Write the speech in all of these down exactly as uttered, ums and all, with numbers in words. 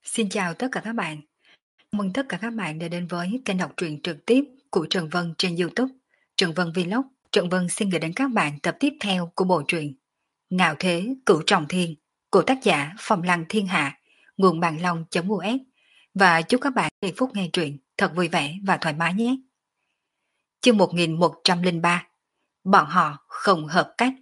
Xin chào tất cả các bạn. Mừng tất cả các bạn đã đến với kênh đọc truyện trực tiếp của Trần Vân trên YouTube. Trần Vân Vlog. Trần Vân xin gửi đến các bạn tập tiếp theo của bộ truyện Ngạo Thế Cửu Trọng Thiên của tác giả Phong Lăng Thiên Hạ, nguồn bàn long.us. Và chúc các bạn giây phút nghe truyện thật vui vẻ và thoải mái nhé. Chương một nghìn một trăm lẻ ba. Bọn họ không hợp cách.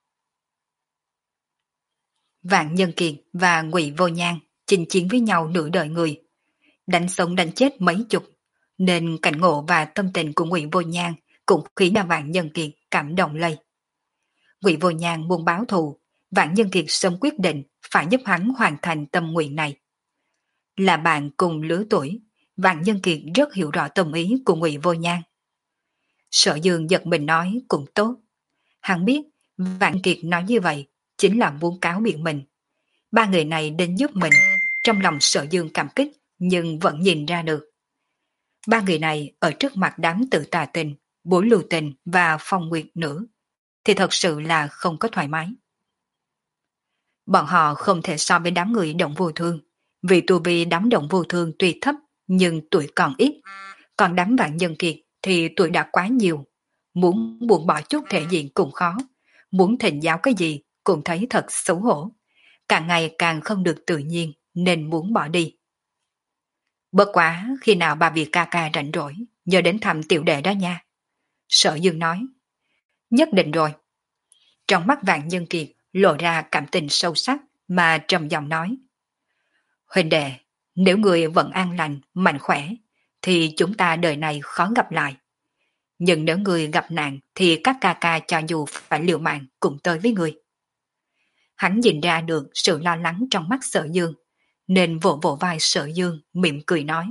Vạn Nhân Kiệt và Ngụy Vô Nhan chinh chiến với nhau nửa đời người, đánh sống đánh chết mấy chục, nên cảnh ngộ và tâm tình của Ngụy Vô Nhan cũng khiến cho Vạn Nhân Kiệt cảm động lây. Ngụy Vô Nhan muốn báo thù, Vạn Nhân Kiệt sớm quyết định phải giúp hắn hoàn thành tâm nguyện này. Là bạn cùng lứa tuổi, Vạn Nhân Kiệt rất hiểu rõ tâm ý của Ngụy Vô Nhan. Sở Dương giật mình nói cũng tốt. Hắn biết Vạn Kiệt nói như vậy chính là muốn cáo biệt mình. Ba người này đến giúp mình, trong lòng Sở Dương cảm kích nhưng vẫn nhìn ra được. Ba người này ở trước mặt đám tự tà tình, bối lưu tình và phong nguyệt nữ thì thật sự là không có thoải mái. Bọn họ không thể so với đám người động vô thương, vì tu vi đám động vô thương tuy thấp nhưng tuổi còn ít, còn đám Vạn Nhân Kiệt thì tuổi đã quá nhiều, muốn buông bỏ chút thể diện cũng khó, muốn thịnh giáo cái gì cũng thấy thật xấu hổ, càng ngày càng không được tự nhiên nên muốn bỏ đi. Bất quá khi nào bà Việt ca ca rảnh rỗi, nhớ đến thăm tiểu đệ đó nha. Sở Dương nói. Nhất định rồi. Trong mắt Vạn Nhân Kiệt lộ ra cảm tình sâu sắc mà trầm giọng nói. Huynh đệ, nếu người vẫn an lành, mạnh khỏe, thì chúng ta đời này khó gặp lại. Nhưng nếu người gặp nạn thì các ca ca cho dù phải liều mạng cùng tới với người. Hắn nhìn ra được sự lo lắng trong mắt Sở Dương, nên vỗ vỗ vai Sở Dương mỉm cười nói.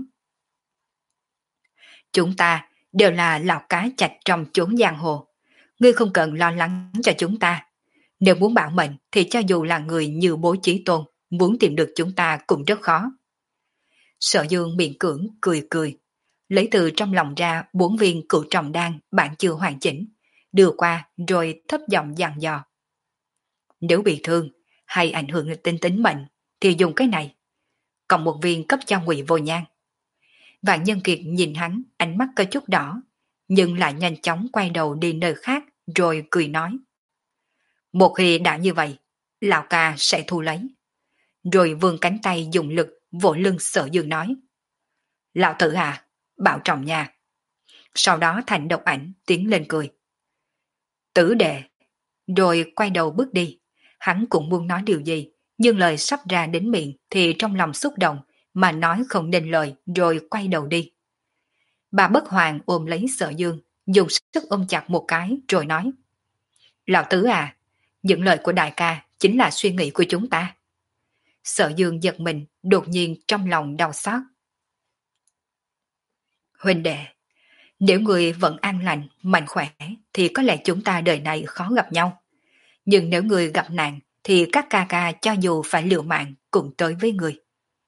Chúng ta đều là lão cá chạch trong chốn giang hồ. Ngươi không cần lo lắng cho chúng ta. Nếu muốn bảo mệnh thì cho dù là người như Bố Chí Tôn, muốn tìm được chúng ta cũng rất khó. Sở Dương miệng cưỡng cười cười, lấy từ trong lòng ra bốn viên cửu trọng đan bản chưa hoàn chỉnh, đưa qua rồi thấp giọng dặn dò. Nếu bị thương hay ảnh hưởng đến tính mệnh thì dùng cái này. Còn một viên cấp cho Ngụy Vô Nhan. Vạn Nhân Kiệt nhìn hắn, ánh mắt có chút đỏ, nhưng lại nhanh chóng quay đầu đi nơi khác rồi cười nói. Một khi đã như vậy, lão ca sẽ thu lấy. Rồi vươn cánh tay dùng lực vỗ lưng Sở Dương nói. Lão tử à, bảo trọng nha. Sau đó Thành Độc Ảnh tiến lên cười. Tử đệ. Rồi quay đầu bước đi. Hắn cũng muốn nói điều gì, nhưng lời sắp ra đến miệng thì trong lòng xúc động, mà nói không nên lời rồi quay đầu đi. Bà Bất Hoàng ôm lấy Sở Dương, dùng sức ôm chặt một cái rồi nói. Lão tứ à, những lời của đại ca chính là suy nghĩ của chúng ta. Sở Dương giật mình, đột nhiên trong lòng đau xót. Huynh đệ, nếu người vẫn an lành, mạnh khỏe thì có lẽ chúng ta đời này khó gặp nhau. Nhưng nếu người gặp nạn thì các ca ca cho dù phải liều mạng cũng tới với người.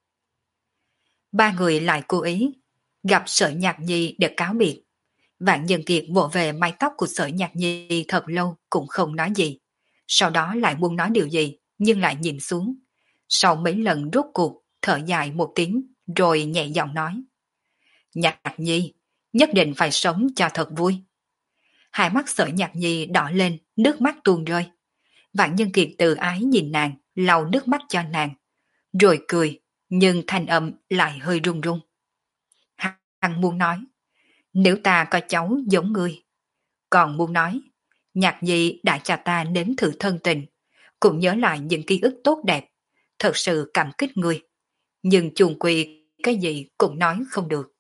Ba người lại cố ý gặp Sở Nhạc Nhi để cáo biệt. Vạn Nhân Kiệt vỗ về mái tóc của Sở Nhạc Nhi thật lâu cũng không nói gì. Sau đó lại muốn nói điều gì nhưng lại nhìn xuống. Sau mấy lần rốt cuộc thở dài một tiếng rồi nhẹ giọng nói. Nhạc Nhi, nhất định phải sống cho thật vui. Hai mắt Sở Nhạc Nhi đỏ lên, nước mắt tuôn rơi. Vạn Nhân Kiệt từ ái nhìn nàng, lau nước mắt cho nàng. Rồi cười, nhưng thanh âm lại hơi run run. Hắn muốn nói, nếu ta có cháu giống ngươi. Còn muốn nói, Nhạc Nhi đã cho ta nếm thử thân tình, cũng nhớ lại những ký ức tốt đẹp, thật sự cảm kích ngươi. Nhưng chuồng quỳ cái gì cũng nói không được.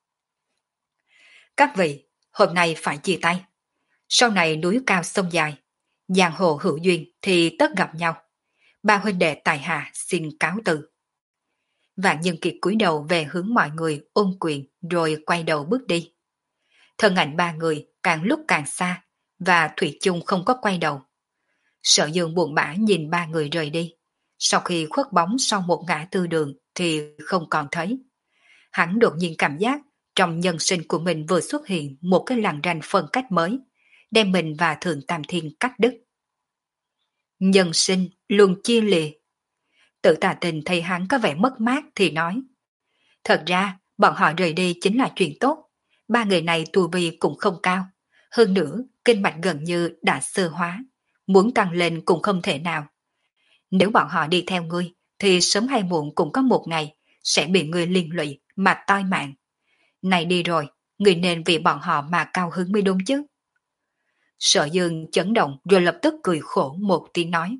Các vị, hôm nay phải chia tay. Sau này núi cao sông dài, giang hồ hữu duyên thì tất gặp nhau. Ba huynh đệ tài hạ xin cáo từ. Vạn Nhân Kiệt cúi đầu về hướng mọi người ôm quyền rồi quay đầu bước đi. Thân ảnh ba người càng lúc càng xa và Thủy chung không có quay đầu. Sở Dương buồn bã nhìn ba người rời đi. Sau khi khuất bóng sau một ngã tư đường thì không còn thấy. Hắn đột nhiên cảm giác trong nhân sinh của mình vừa xuất hiện một cái lằn ranh phân cách mới, đem mình và Thượng Tam Thiên cắt đứt. Nhân sinh luôn chia lìa. Tự Tà Tình thấy hắn có vẻ mất mát thì nói. Thật ra, bọn họ rời đi chính là chuyện tốt. Ba người này tu vi cũng không cao. Hơn nữa, kinh mạch gần như đã sơ hóa. Muốn tăng lên cũng không thể nào. Nếu bọn họ đi theo ngươi, thì sớm hay muộn cũng có một ngày sẽ bị ngươi liên lụy mà toi mạng. Này đi rồi, ngươi nên vì bọn họ mà cao hứng mới đúng chứ. Sở Dương chấn động rồi lập tức cười khổ một tiếng nói.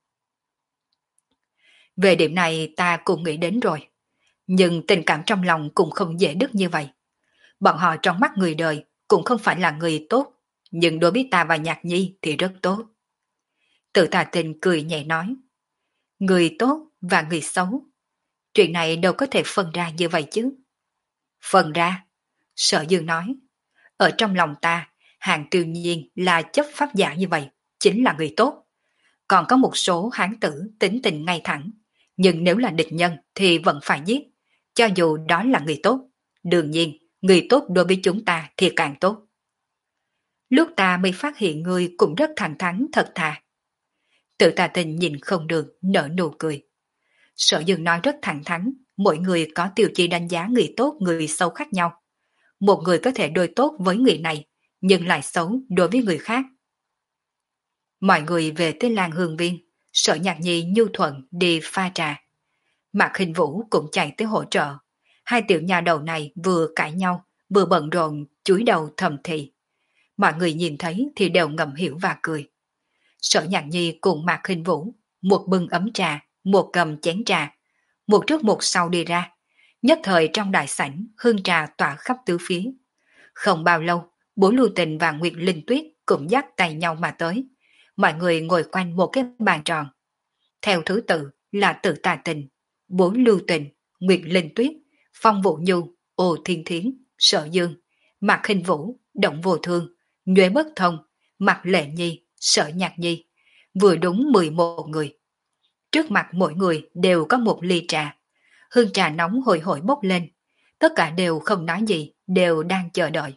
Về điểm này ta cũng nghĩ đến rồi. Nhưng tình cảm trong lòng cũng không dễ đứt như vậy. Bọn họ trong mắt người đời cũng không phải là người tốt, nhưng đối với ta và Nhạc Nhi thì rất tốt. Tự Tà Tình cười nhẹ nói. Người tốt và người xấu. Chuyện này đâu có thể phân ra như vậy chứ. Phân ra? Sở Dương nói. Ở trong lòng ta, Hàng Tiêu Nhiên là chấp pháp giả như vậy, chính là người tốt. Còn có một số hán tử tính tình ngay thẳng, nhưng nếu là địch nhân thì vẫn phải giết, cho dù đó là người tốt. Đương nhiên, người tốt đối với chúng ta thì càng tốt. Lúc ta mới phát hiện ngươi cũng rất thẳng thắn thật thà. Tự Tà Tình nhìn không được, nở nụ cười. Sở Dương nói rất thẳng thắn, mỗi người có tiêu chí đánh giá người tốt người xấu khác nhau. Một người có thể đối tốt với người này, nhưng lại xấu đối với người khác. Mọi người về tới làng Hương Viên, Sở Nhạc Nhi nhu thuận đi pha trà. Mạc Hình Vũ cũng chạy tới hỗ trợ. Hai tiểu nhà đầu này vừa cãi nhau, vừa bận rộn chúi đầu thầm thì. Mọi người nhìn thấy thì đều ngầm hiểu và cười. Sở Nhạc Nhi cùng Mạc Hình Vũ, một bưng ấm trà, một cầm chén trà, một trước một sau đi ra. Nhất thời trong đại sảnh, hương trà tỏa khắp tứ phía. Không bao lâu, Bố Lưu Tình và Nguyệt Linh Tuyết cũng dắt tay nhau mà tới. Mọi người ngồi quanh một cái bàn tròn. Theo thứ tự là Tự Tà Tình, Bố Lưu Tình, Nguyệt Linh Tuyết, Phong Vũ Nhu, Ô Thiên Thiến, Sở Dương, Mạc Hình Vũ, Động Vô Thương, Nhuế Bất Thông, Mạc Lệ Nhi, Sở Nhạc Nhi. Vừa đúng mười một người. Trước mặt mỗi người đều có một ly trà. Hương trà nóng hôi hổi bốc lên. Tất cả đều không nói gì, đều đang chờ đợi.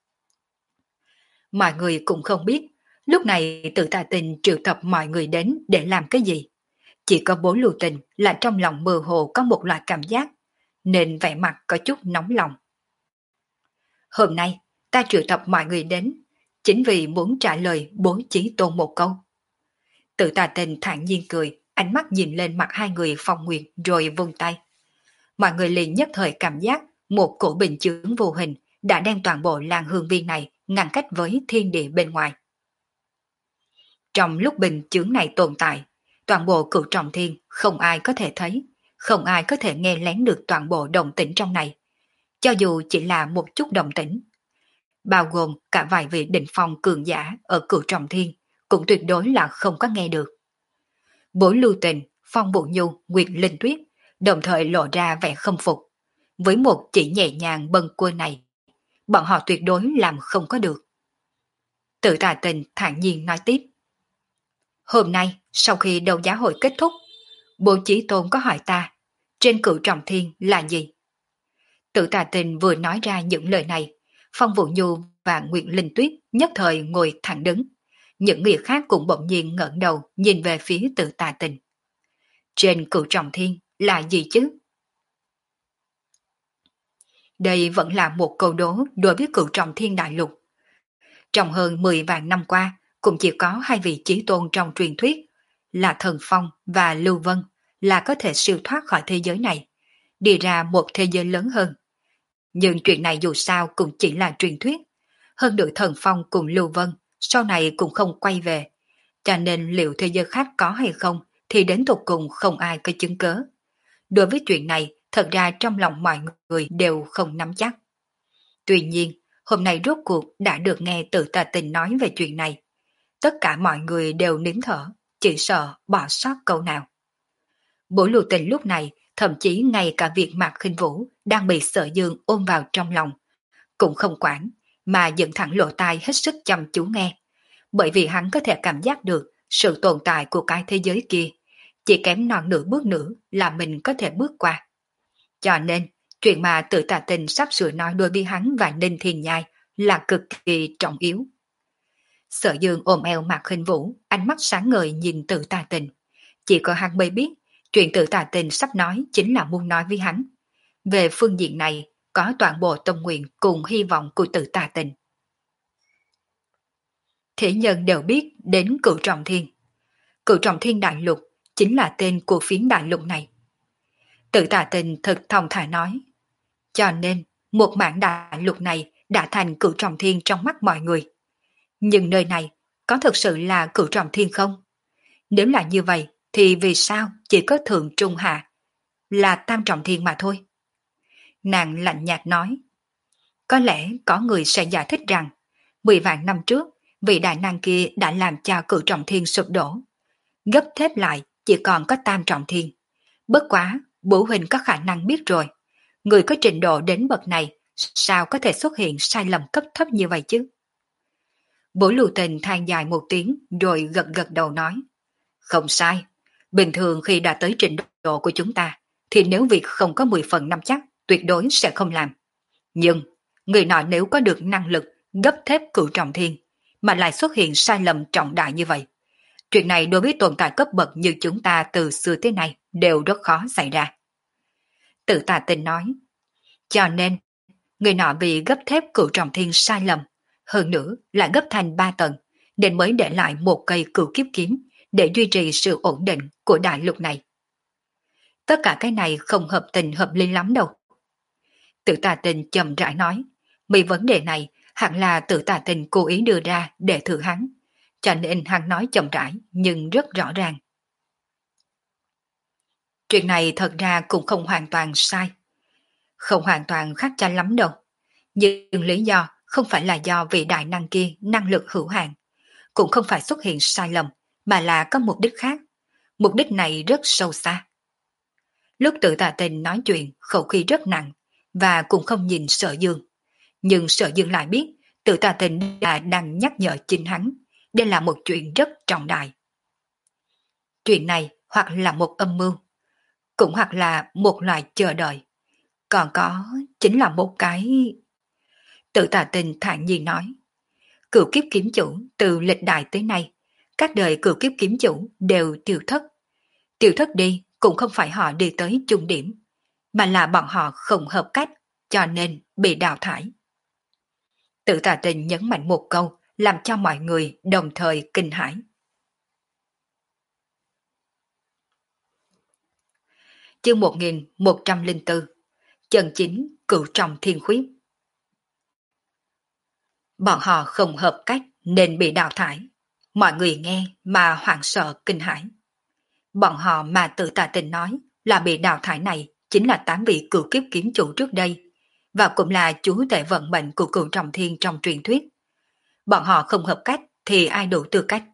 Mọi người cũng không biết, lúc này Tự Tà Tình triệu tập mọi người đến để làm cái gì. Chỉ có Bố Lưu Tình là trong lòng mơ hồ có một loại cảm giác, nên vẻ mặt có chút nóng lòng. Hôm nay, ta triệu tập mọi người đến, chính vì muốn trả lời Bố Chí Tôn một câu. Tự Tà Tình thản nhiên cười, ánh mắt nhìn lên mặt hai người Phong Nguyệt rồi vung tay. Mọi người liền nhất thời cảm giác một cổ bình chướng vô hình đã đem toàn bộ làng Hương Viên này ngăn cách với thiên địa bên ngoài. Trong lúc bình chướng này tồn tại, toàn bộ Cửu Trọng Thiên không ai có thể thấy, không ai có thể nghe lén được toàn bộ động tĩnh trong này, cho dù chỉ là một chút động tĩnh. Bao gồm cả vài vị đỉnh phong cường giả ở Cửu Trọng Thiên cũng tuyệt đối là không có nghe được. Bố Lưu Tình, Phong Vũ Nhu, Nguyệt Linh Tuyết đồng thời lộ ra vẻ khâm phục. Với một chỉ nhẹ nhàng bâng quơ này, bọn họ tuyệt đối làm không có được. Tự Tà Tình thản nhiên nói tiếp. Hôm nay, sau khi đấu giá hội kết thúc, Bố Chí Tôn có hỏi ta, trên Cửu Trọng Thiên là gì? Tự Tà Tình vừa nói ra những lời này, Phong Vũ Nhu và Nguyệt Linh Tuyết nhất thời ngồi thẳng đứng. Những người khác cũng bỗng nhiên ngẩng đầu nhìn về phía Tự Tà Tình. Trên Cửu Trọng Thiên là gì chứ? Đây vẫn là một câu đố đối với Cửu Trọng Thiên đại lục. Trong hơn mười vạn năm qua, cũng chỉ có hai vị chí tôn trong truyền thuyết là Thần Phong và Lưu Vân là có thể siêu thoát khỏi thế giới này, đi ra một thế giới lớn hơn. Nhưng chuyện này dù sao cũng chỉ là truyền thuyết. Hơn nữa Thần Phong cùng Lưu Vân sau này cũng không quay về, cho nên liệu thế giới khác có hay không thì đến tột cùng không ai có chứng cớ. Đối với chuyện này, thật ra trong lòng mọi người đều không nắm chắc. Tuy nhiên, hôm nay rốt cuộc đã được nghe Tự Tà Tình nói về chuyện này. Tất cả mọi người đều nín thở, chỉ sợ bỏ sót câu nào. Bố Lưu Tình lúc này, thậm chí ngay cả việc Mạc Khinh Vũ đang bị Sở Dương ôm vào trong lòng, cũng không quản, mà dựng thẳng lỗ tai hết sức chăm chú nghe. Bởi vì hắn có thể cảm giác được sự tồn tại của cái thế giới kia, chỉ kém non nửa bước nữa là mình có thể bước qua. Cho nên, chuyện mà Tự Tà Tình sắp sửa nói đối với hắn và Ninh Thiên Nhai là cực kỳ trọng yếu. Sở Dương ôm eo Mạc Khinh Vũ, ánh mắt sáng ngời nhìn Tự Tà Tình. Chỉ có hắn mới biết, Chuyện tự tà tình sắp nói chính là muốn nói với hắn. Về phương diện này, có toàn bộ tâm nguyện cùng hy vọng của tự tà tình. Thế nhân đều biết đến Cửu Trọng Thiên. Cửu Trọng Thiên Đại Lục chính là tên của phiến đại lục này. Tự tà tình thật thong thả nói. Cho nên, một mảng đại lục này đã thành Cửu Trọng Thiên trong mắt mọi người. Nhưng nơi này có thực sự là Cửu Trọng Thiên không? Nếu là như vậy, thì vì sao chỉ có Thượng Trung Hạ là Tam Trọng Thiên mà thôi? Nàng lạnh nhạt nói. Có lẽ có người sẽ giải thích rằng, mười vạn năm trước, vị đại năng kia đã làm cho Cửu Trọng Thiên sụp đổ. Gấp thép lại chỉ còn có Tam Trọng Thiên. Bất quá, bố huynh có khả năng biết rồi. Người có trình độ đến bậc này, sao có thể xuất hiện sai lầm cấp thấp như vậy chứ? Bố Lưu Tình than dài một tiếng rồi gật gật đầu nói. Không sai. Bình thường khi đã tới trình độ của chúng ta, thì nếu việc không có mười phần năm chắc, tuyệt đối sẽ không làm. Nhưng, người nọ nếu có được năng lực gấp thép Cửu Trọng Thiên, mà lại xuất hiện sai lầm trọng đại như vậy, chuyện này đối với tồn tại cấp bậc như chúng ta từ xưa tới nay đều rất khó xảy ra. Tự tà tình nói. Cho nên, người nọ vì gấp thép Cửu Trọng Thiên sai lầm, hơn nữa lại gấp thành ba tầng, nên mới để lại một cây cửu kiếp kiếm để duy trì sự ổn định của đại lục này. Tất cả cái này không hợp tình hợp lý lắm đâu. Tự tà tình chậm rãi nói, mấy vấn đề này hẳn là tự tà tình cố ý đưa ra để thử hắn, cho nên hắn nói chậm rãi nhưng rất rõ ràng. Chuyện này thật ra cũng không hoàn toàn sai. Không hoàn toàn khác cha lắm đâu. Nhưng lý do không phải là do vị đại năng kia năng lực hữu hạn, cũng không phải xuất hiện sai lầm, mà là có mục đích khác. Mục đích này rất sâu xa. Lúc tự tà tình nói chuyện, khẩu khí rất nặng, và cũng không nhìn Sở Dương. Nhưng Sở Dương lại biết tự tà tình là đang nhắc nhở chính hắn. Đây là một chuyện rất trọng đại. Chuyện này hoặc là một âm mưu, cũng hoặc là một loại chờ đợi. Còn có chính là một cái... Tự tà tình thản nhiên nói. Cửu kiếp kiếm chủ từ lịch đại tới nay, các đời cửu kiếp kiếm chủ đều tiêu thất. Tiêu thất đi cũng không phải họ đi tới chung điểm, mà là bọn họ không hợp cách, cho nên bị đào thải. Tự tà tình nhấn mạnh một câu, làm cho mọi người đồng thời kinh hãi. Chương một nghìn một trăm lẻ bốn. Chân chính Cửu Trọng Thiên Khuyết. Bọn họ không hợp cách nên bị đào thải. Mọi người nghe mà hoảng sợ kinh hãi. Bọn họ mà tự tà tình nói là bị đào thải này chính là tám vị cửu kiếp kiếm chủ trước đây, và cũng là chúa tể vận mệnh của Cửu Trọng Thiên trong truyền thuyết. Bọn họ không hợp cách thì ai đủ tư cách?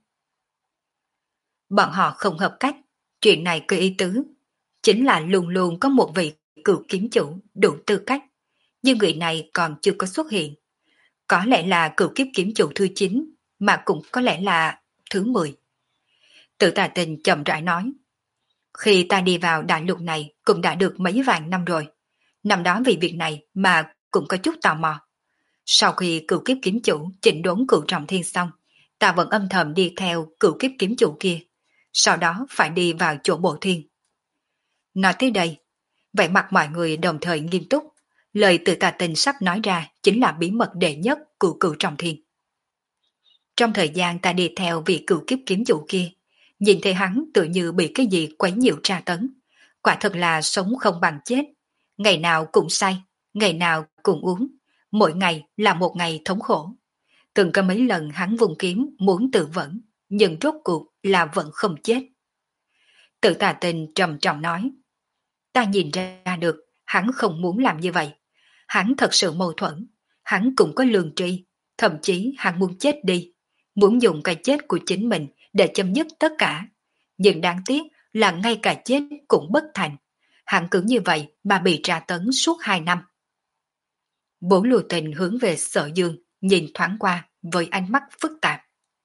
Bọn họ không hợp cách, chuyện này có ý tứ, chính là luôn luôn có một vị cửu kiếm chủ đủ tư cách, nhưng người này còn chưa có xuất hiện. Có lẽ là cửu kiếp kiếm chủ thứ chín, mà cũng có lẽ là thứ mười. Tự tà tình chậm rãi nói. Khi ta đi vào đại lục này cũng đã được mấy vạn năm rồi. Năm đó vì việc này mà cũng có chút tò mò. Sau khi cửu kiếp kiếm chủ chỉnh đốn Cửu Trọng Thiên xong, ta vẫn âm thầm đi theo cửu kiếp kiếm chủ kia. Sau đó phải đi vào chỗ bộ thiên. Nói tới đây, vẻ mặt mọi người đồng thời nghiêm túc. Lời tự tà tình sắp nói ra chính là bí mật đệ nhất của Cửu Trọng Thiên. Trong thời gian ta đi theo vị cửu kiếp kiếm chủ kia, nhìn thấy hắn tự như bị cái gì quấy nhiễu tra tấn. Quả thật là sống không bằng chết. Ngày nào cũng say, ngày nào cũng uống. Mỗi ngày là một ngày thống khổ. Từng có mấy lần hắn vùng kiếm muốn tự vẫn, nhưng rốt cuộc là vẫn không chết. Tự tà tình trầm trọng nói. Ta nhìn ra được hắn không muốn làm như vậy. Hắn thật sự mâu thuẫn. Hắn cũng có lương tri. Thậm chí hắn muốn chết đi. Muốn dùng cái chết của chính mình để chấm dứt tất cả. Nhưng đáng tiếc là ngay cả chết cũng bất thành. Hắn cứ như vậy mà bị tra tấn suốt hai năm. Bố Lưu Tình hướng về Sở Dương, nhìn thoáng qua với ánh mắt phức tạp.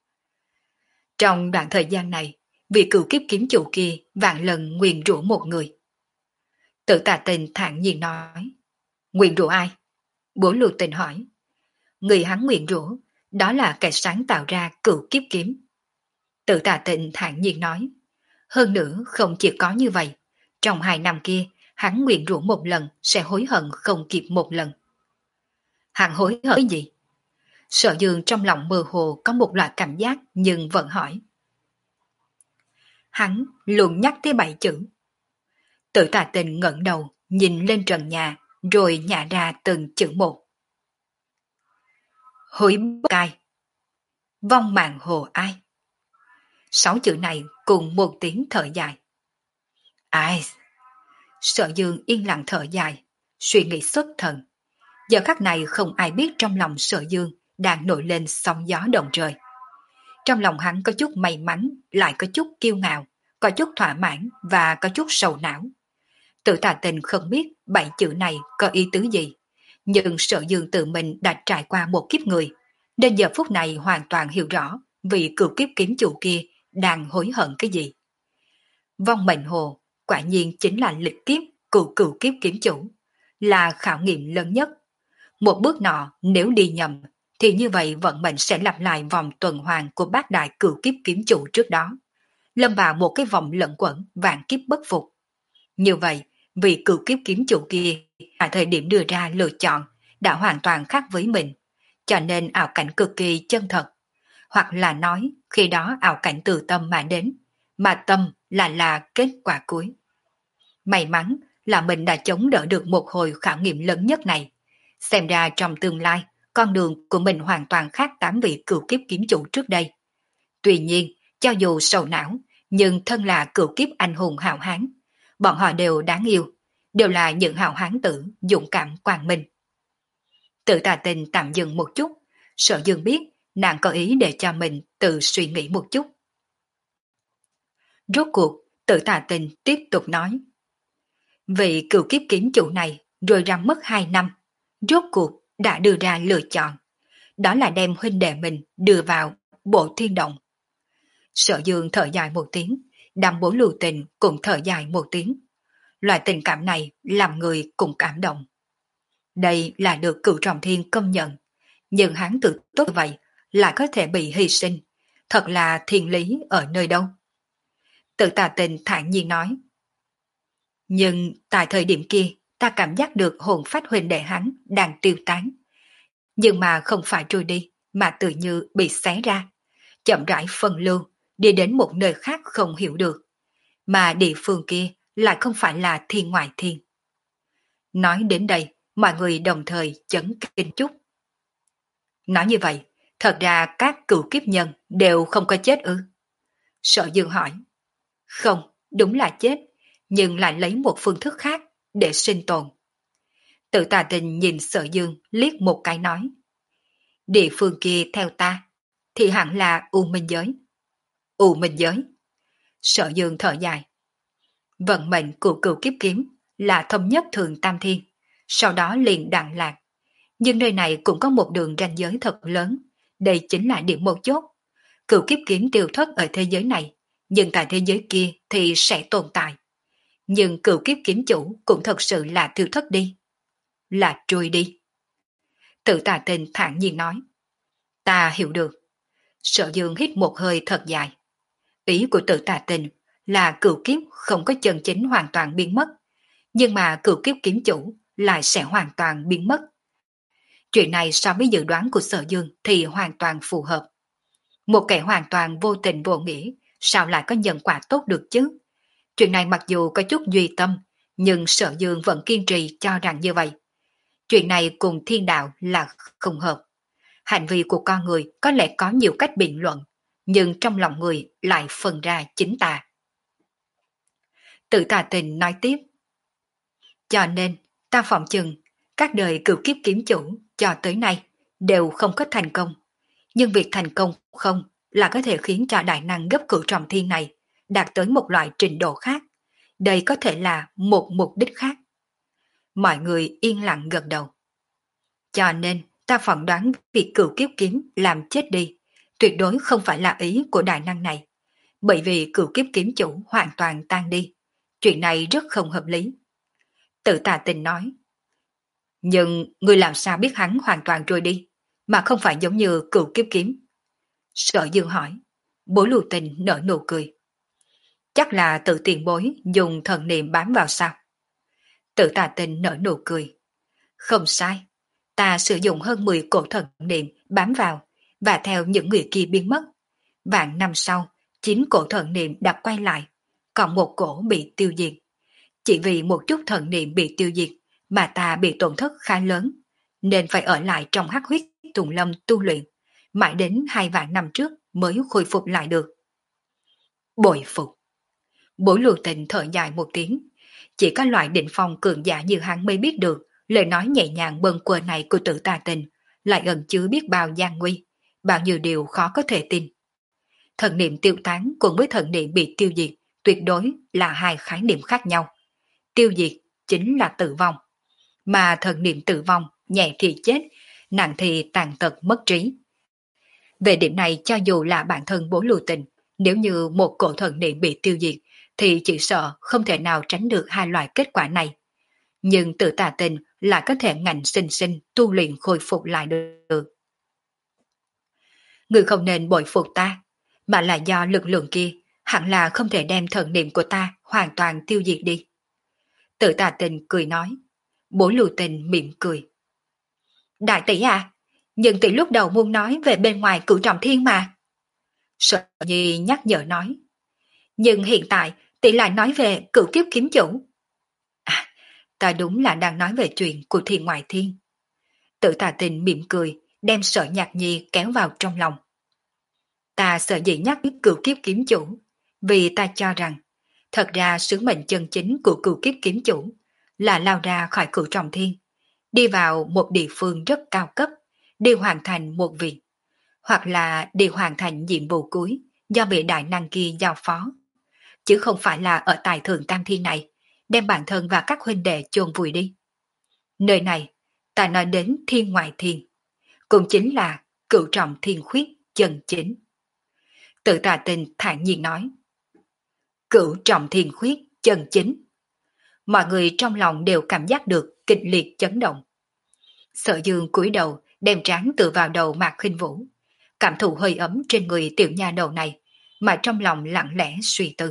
Trong đoạn thời gian này, vị cửu kiếp kiếm chủ kia vạn lần nguyền rủa một người. Tự tà tình thản nhiên nói. Nguyền rủa ai? Bố Lưu Tình hỏi. Người hắn nguyền rủa, đó là kẻ sáng tạo ra cửu kiếp kiếm. Tự tà tình thản nhiên nói. Hơn nữa không chỉ có như vậy, trong hai năm kia, hắn nguyện rủa một lần sẽ hối hận không kịp một lần. Hắn hối hận cái gì? Sở Dương trong lòng mơ hồ có một loại cảm giác nhưng vẫn hỏi. Hắn luôn nhắc tới bảy chữ. Tử Tà Tình ngẩng đầu, nhìn lên trần nhà, rồi nhả ra từng chữ một. Hối bất cai. Vong mạng hồ ai. Sáu chữ này cùng một tiếng thở dài. Ai? Sở Dương yên lặng thở dài, suy nghĩ xuất thần. Giờ khắc này không ai biết trong lòng Sở Dương đang nổi lên sóng gió động trời. Trong lòng hắn có chút may mắn, lại có chút kiêu ngạo, có chút thỏa mãn và có chút sầu não. Tử Tà Tình không biết bảy chữ này có ý tứ gì, nhưng Sở Dương tự mình đã trải qua một kiếp người, đến giờ phút này hoàn toàn hiểu rõ vị cựu kiếp kiếm chủ kia đang hối hận cái gì. Vong mệnh hồ quả nhiên chính là lịch kiếp cựu cựu kiếp kiếm chủ, là khảo nghiệm lớn nhất. Một bước nọ nếu đi nhầm thì như vậy vận mệnh sẽ lặp lại vòng tuần hoàn của bát đại cựu kiếp kiếm chủ trước đó, lâm vào một cái vòng lẫn quẩn vạn kiếp bất phục. Như vậy, vì cựu kiếp kiếm chủ kia tại thời điểm đưa ra lựa chọn đã hoàn toàn khác với mình, cho nên ảo cảnh cực kỳ chân thật. Hoặc là nói khi đó ảo cảnh từ tâm mà đến, mà tâm là là kết quả cuối. May mắn là mình đã chống đỡ được một hồi khảo nghiệm lớn nhất này. Xem ra trong tương lai, con đường của mình hoàn toàn khác tám vị cựu kiếp kiếm chủ trước đây. Tuy nhiên, cho dù sầu não, nhưng thân là cựu kiếp anh hùng hào hán, bọn họ đều đáng yêu, đều là những hào hán tử dũng cảm quang minh. Tự Tà Tình tạm dừng một chút, Sở Dương biết nàng có ý để cho mình tự suy nghĩ một chút. Rốt cuộc, Tự Tà Tình tiếp tục nói. Vị cựu kiếp kiếm chủ này rồi ra mất hai năm, rốt cuộc đã đưa ra lựa chọn. Đó là đem huynh đệ mình đưa vào bộ thiên động. Sở Dương thở dài một tiếng, Đàm Bối Lưu Tình cũng thở dài một tiếng. Loại tình cảm này làm người cũng cảm động. Đây là được Cửu Trọng Thiên công nhận, nhưng hắn tự tốt như vậy lại có thể bị hy sinh, thật là thiên lý ở nơi đâu. Tự Tà Tình thản nhiên nói. Nhưng tại thời điểm kia, ta cảm giác được hồn phách huynh đệ hắn đang tiêu tán. Nhưng mà không phải trôi đi, mà tự như bị xé ra, chậm rãi phân lưu, đi đến một nơi khác không hiểu được. Mà địa phương kia lại không phải là thiên ngoại thiên. Nói đến đây, mọi người đồng thời chấn kinh chút. Nói như vậy, thật ra các cựu kiếp nhân đều không có chết ư? Sở Dương hỏi. Không, đúng là chết, nhưng lại lấy một phương thức khác để sinh tồn. Tự Tà Tình nhìn Sở Dương liếc một cái nói. Địa phương kia theo ta, thì hẳn là U Minh Giới. U Minh Giới. Sở Dương thở dài. Vận mệnh của cựu kiếp kiếm là thống nhất thường tam thiên, sau đó liền đặng lạc. Nhưng nơi này cũng có một đường ranh giới thật lớn, đây chính là điểm mấu chốt. Cựu kiếp kiếm tiêu thất ở thế giới này, nhưng tại thế giới kia thì sẽ tồn tại. Nhưng cựu kiếp kiếm chủ cũng thật sự là tiêu thất đi. Là trôi đi. Tự Tà Tình thản nhiên nói. Ta hiểu được. Sở Dương hít một hơi thật dài. Ý của Tự Tà Tình là cựu kiếp không có chân chính hoàn toàn biến mất, nhưng mà cựu kiếp kiếm chủ lại sẽ hoàn toàn biến mất. Chuyện này so với dự đoán của Sở Dương thì hoàn toàn phù hợp. Một kẻ hoàn toàn vô tình vô nghĩa, sao lại có nhân quả tốt được chứ? Chuyện này mặc dù có chút duy tâm, nhưng Sở Dương vẫn kiên trì cho rằng như vậy. Chuyện này cùng thiên đạo là không hợp. Hành vi của con người có lẽ có nhiều cách biện luận, nhưng trong lòng người lại phân ra chính tà. Tự Tà Tình nói tiếp. Cho nên, ta phỏng chừng, các đời cựu kiếp kiếm chủ cho tới nay đều không có thành công. Nhưng việc thành công không là có thể khiến cho đại năng gấp Cửu Trọng Thiên này đạt tới một loại trình độ khác. Đây có thể là một mục đích khác. Mọi người yên lặng gật đầu. Cho nên, ta phỏng đoán việc cựu kiếp kiếm làm chết đi, tuyệt đối không phải là ý của đại năng này. Bởi vì cựu kiếp kiếm chủ hoàn toàn tan đi. Chuyện này rất không hợp lý. Tự Tà Tình nói. Nhưng người làm sao biết hắn hoàn toàn trôi đi, mà không phải giống như cựu kiếp kiếm? Sở Dương hỏi. Bối Lưu Tình nở nụ cười. Chắc là tự tiền bối dùng thần niệm bám vào sao? Tự Tà Tinh nở nụ cười. Không sai, ta sử dụng hơn mười cổ thần niệm bám vào, và theo những người kia biến mất. Vạn năm sau, chín cổ thần niệm đã quay lại, còn một cổ bị tiêu diệt. Chỉ vì một chút thần niệm bị tiêu diệt mà ta bị tổn thất khá lớn, nên phải ở lại trong hắc huyết Tùng Lâm tu luyện, mãi đến hai vạn năm trước mới khôi phục lại được. Bội phục. Bối Lưu Tình thở dài một tiếng, chỉ có loại định phong cường giả như hắn mới biết được lời nói nhẹ nhàng bâng quơ này của Tử Tà Tình lại ẩn chứa biết bao gian nguy, bao nhiêu điều khó có thể tin. Thần niệm tiêu tán cùng với thần niệm bị tiêu diệt tuyệt đối là hai khái niệm khác nhau. Tiêu diệt chính là tử vong, mà thần niệm tử vong nhẹ thì chết, nặng thì tàn tật mất trí. Về điểm này cho dù là bản thân Bố Lưu Tình, nếu như một cổ thần niệm bị tiêu diệt thì chỉ sợ không thể nào tránh được hai loại kết quả này. Nhưng Tử Tà Tình lại có thể ngạnh sinh sinh tu luyện khôi phục lại được. Người không nên bội phục ta, mà là do lực lượng kia hẳn là không thể đem thần niệm của ta hoàn toàn tiêu diệt đi. Tử Tà Tình cười nói. Bố Lưu Tình mỉm cười. Đại tỷ à, nhưng tỷ lúc đầu muốn nói về bên ngoài Cửu Trọng Thiên mà. Sở Nhi nhắc nhở nói. Nhưng hiện tại tỷ lại nói về Cửu Kiếp Kiếm Chủ. À, ta đúng là đang nói về chuyện của Thiên Ngoại Thiên. Tử Tà Tình mỉm cười, đem Sở Nhạc Nhi kéo vào trong lòng. Ta sợ dĩ nhắc đến Cửu Kiếp Kiếm Chủ, vì ta cho rằng, thật ra sứ mệnh chân chính của Cửu Kiếp Kiếm Chủ là lao ra khỏi Cửu Trọng Thiên, đi vào một địa phương rất cao cấp, đi hoàn thành một việc, hoặc là đi hoàn thành nhiệm vụ cuối do vị đại năng kia giao phó, chứ không phải là ở tại Thượng Tam Thiên này, đem bản thân và các huynh đệ chôn vùi đi. Nơi này, ta nói đến Thiên Ngoại Thiên, cũng chính là Cửu Trọng Thiên Khuyết chân chính. Tự Tà Tình thản nhiên nói. Cửu Trọng Thiên Khuyết chân chính. Mọi người trong lòng đều cảm giác được kịch liệt chấn động. Sở Dương cúi đầu đem trán tựa vào đầu Mạc Khinh Vũ, cảm thụ hơi ấm trên người tiểu nha đầu này, mà trong lòng lặng lẽ suy tư.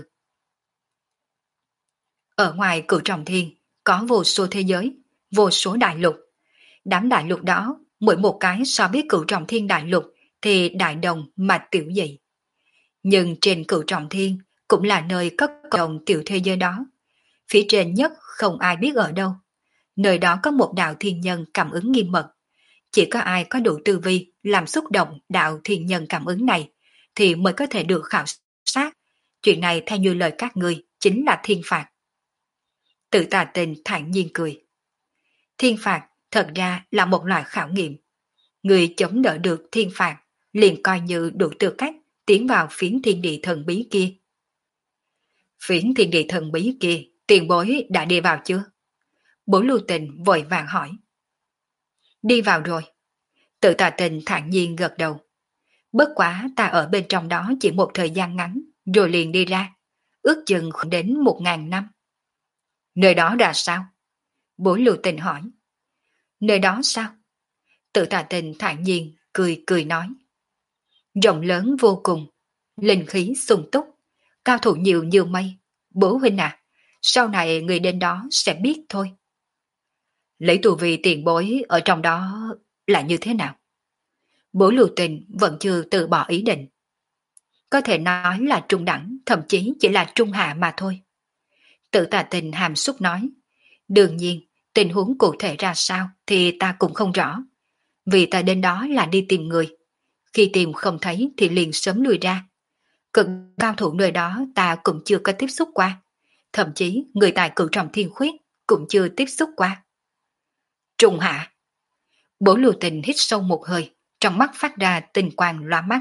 Ở ngoài Cửu Trọng Thiên có vô số thế giới, vô số đại lục. Đám đại lục đó, mỗi một cái so với Cửu Trọng Thiên đại lục thì đại đồng mà tiểu dị. Nhưng trên Cửu Trọng Thiên cũng là nơi có cộng đồng tiểu thế giới đó. Phía trên nhất không ai biết ở đâu. Nơi đó có một đạo thiên nhân cảm ứng nghiêm mật. Chỉ có ai có đủ tư vi làm xúc động đạo thiên nhân cảm ứng này thì mới có thể được khảo sát. Chuyện này theo như lời các ngươi chính là thiên phạt. Tự Tà Tình thản nhiên cười. Thiên phạt thật ra là một loại khảo nghiệm. Người chống đỡ được thiên phạt liền coi như đủ tư cách tiến vào phiến thiên địa thần bí kia. Phiến thiên địa thần bí kia, tiền bối đã đi vào chưa? Bố Lưu Tình vội vàng hỏi. Đi vào rồi. Tự Tà Tình thản nhiên gật đầu. Bất quá ta ở bên trong đó chỉ một thời gian ngắn, rồi liền đi ra. Ước chừng khoảng đến một ngàn năm. Nơi đó ra sao? Bố Lưu Tình hỏi. Nơi đó sao? Tự Tà Tình thản nhiên, cười cười nói. Rộng lớn vô cùng, linh khí sung túc, cao thủ nhiều như mây. Bố huynh à, sau này người đến đó sẽ biết thôi. Lấy tù vì tiền bối ở trong đó là như thế nào? Bố Lưu Tình vẫn chưa từ bỏ ý định. Có thể nói là trung đẳng, thậm chí chỉ là trung hạ mà thôi. Tự Tà Tình hàm xúc nói. Đương nhiên, tình huống cụ thể ra sao thì ta cũng không rõ. Vì ta đến đó là đi tìm người. Khi tìm không thấy thì liền sớm lùi ra. Cực cao thủ nơi đó ta cũng chưa có tiếp xúc qua. Thậm chí người tại Cửu Trọng Thiên Khuyết cũng chưa tiếp xúc qua. Trung hạ. Bố Lưu Tình hít sâu một hơi, trong mắt phát ra tinh quang lóa mắt.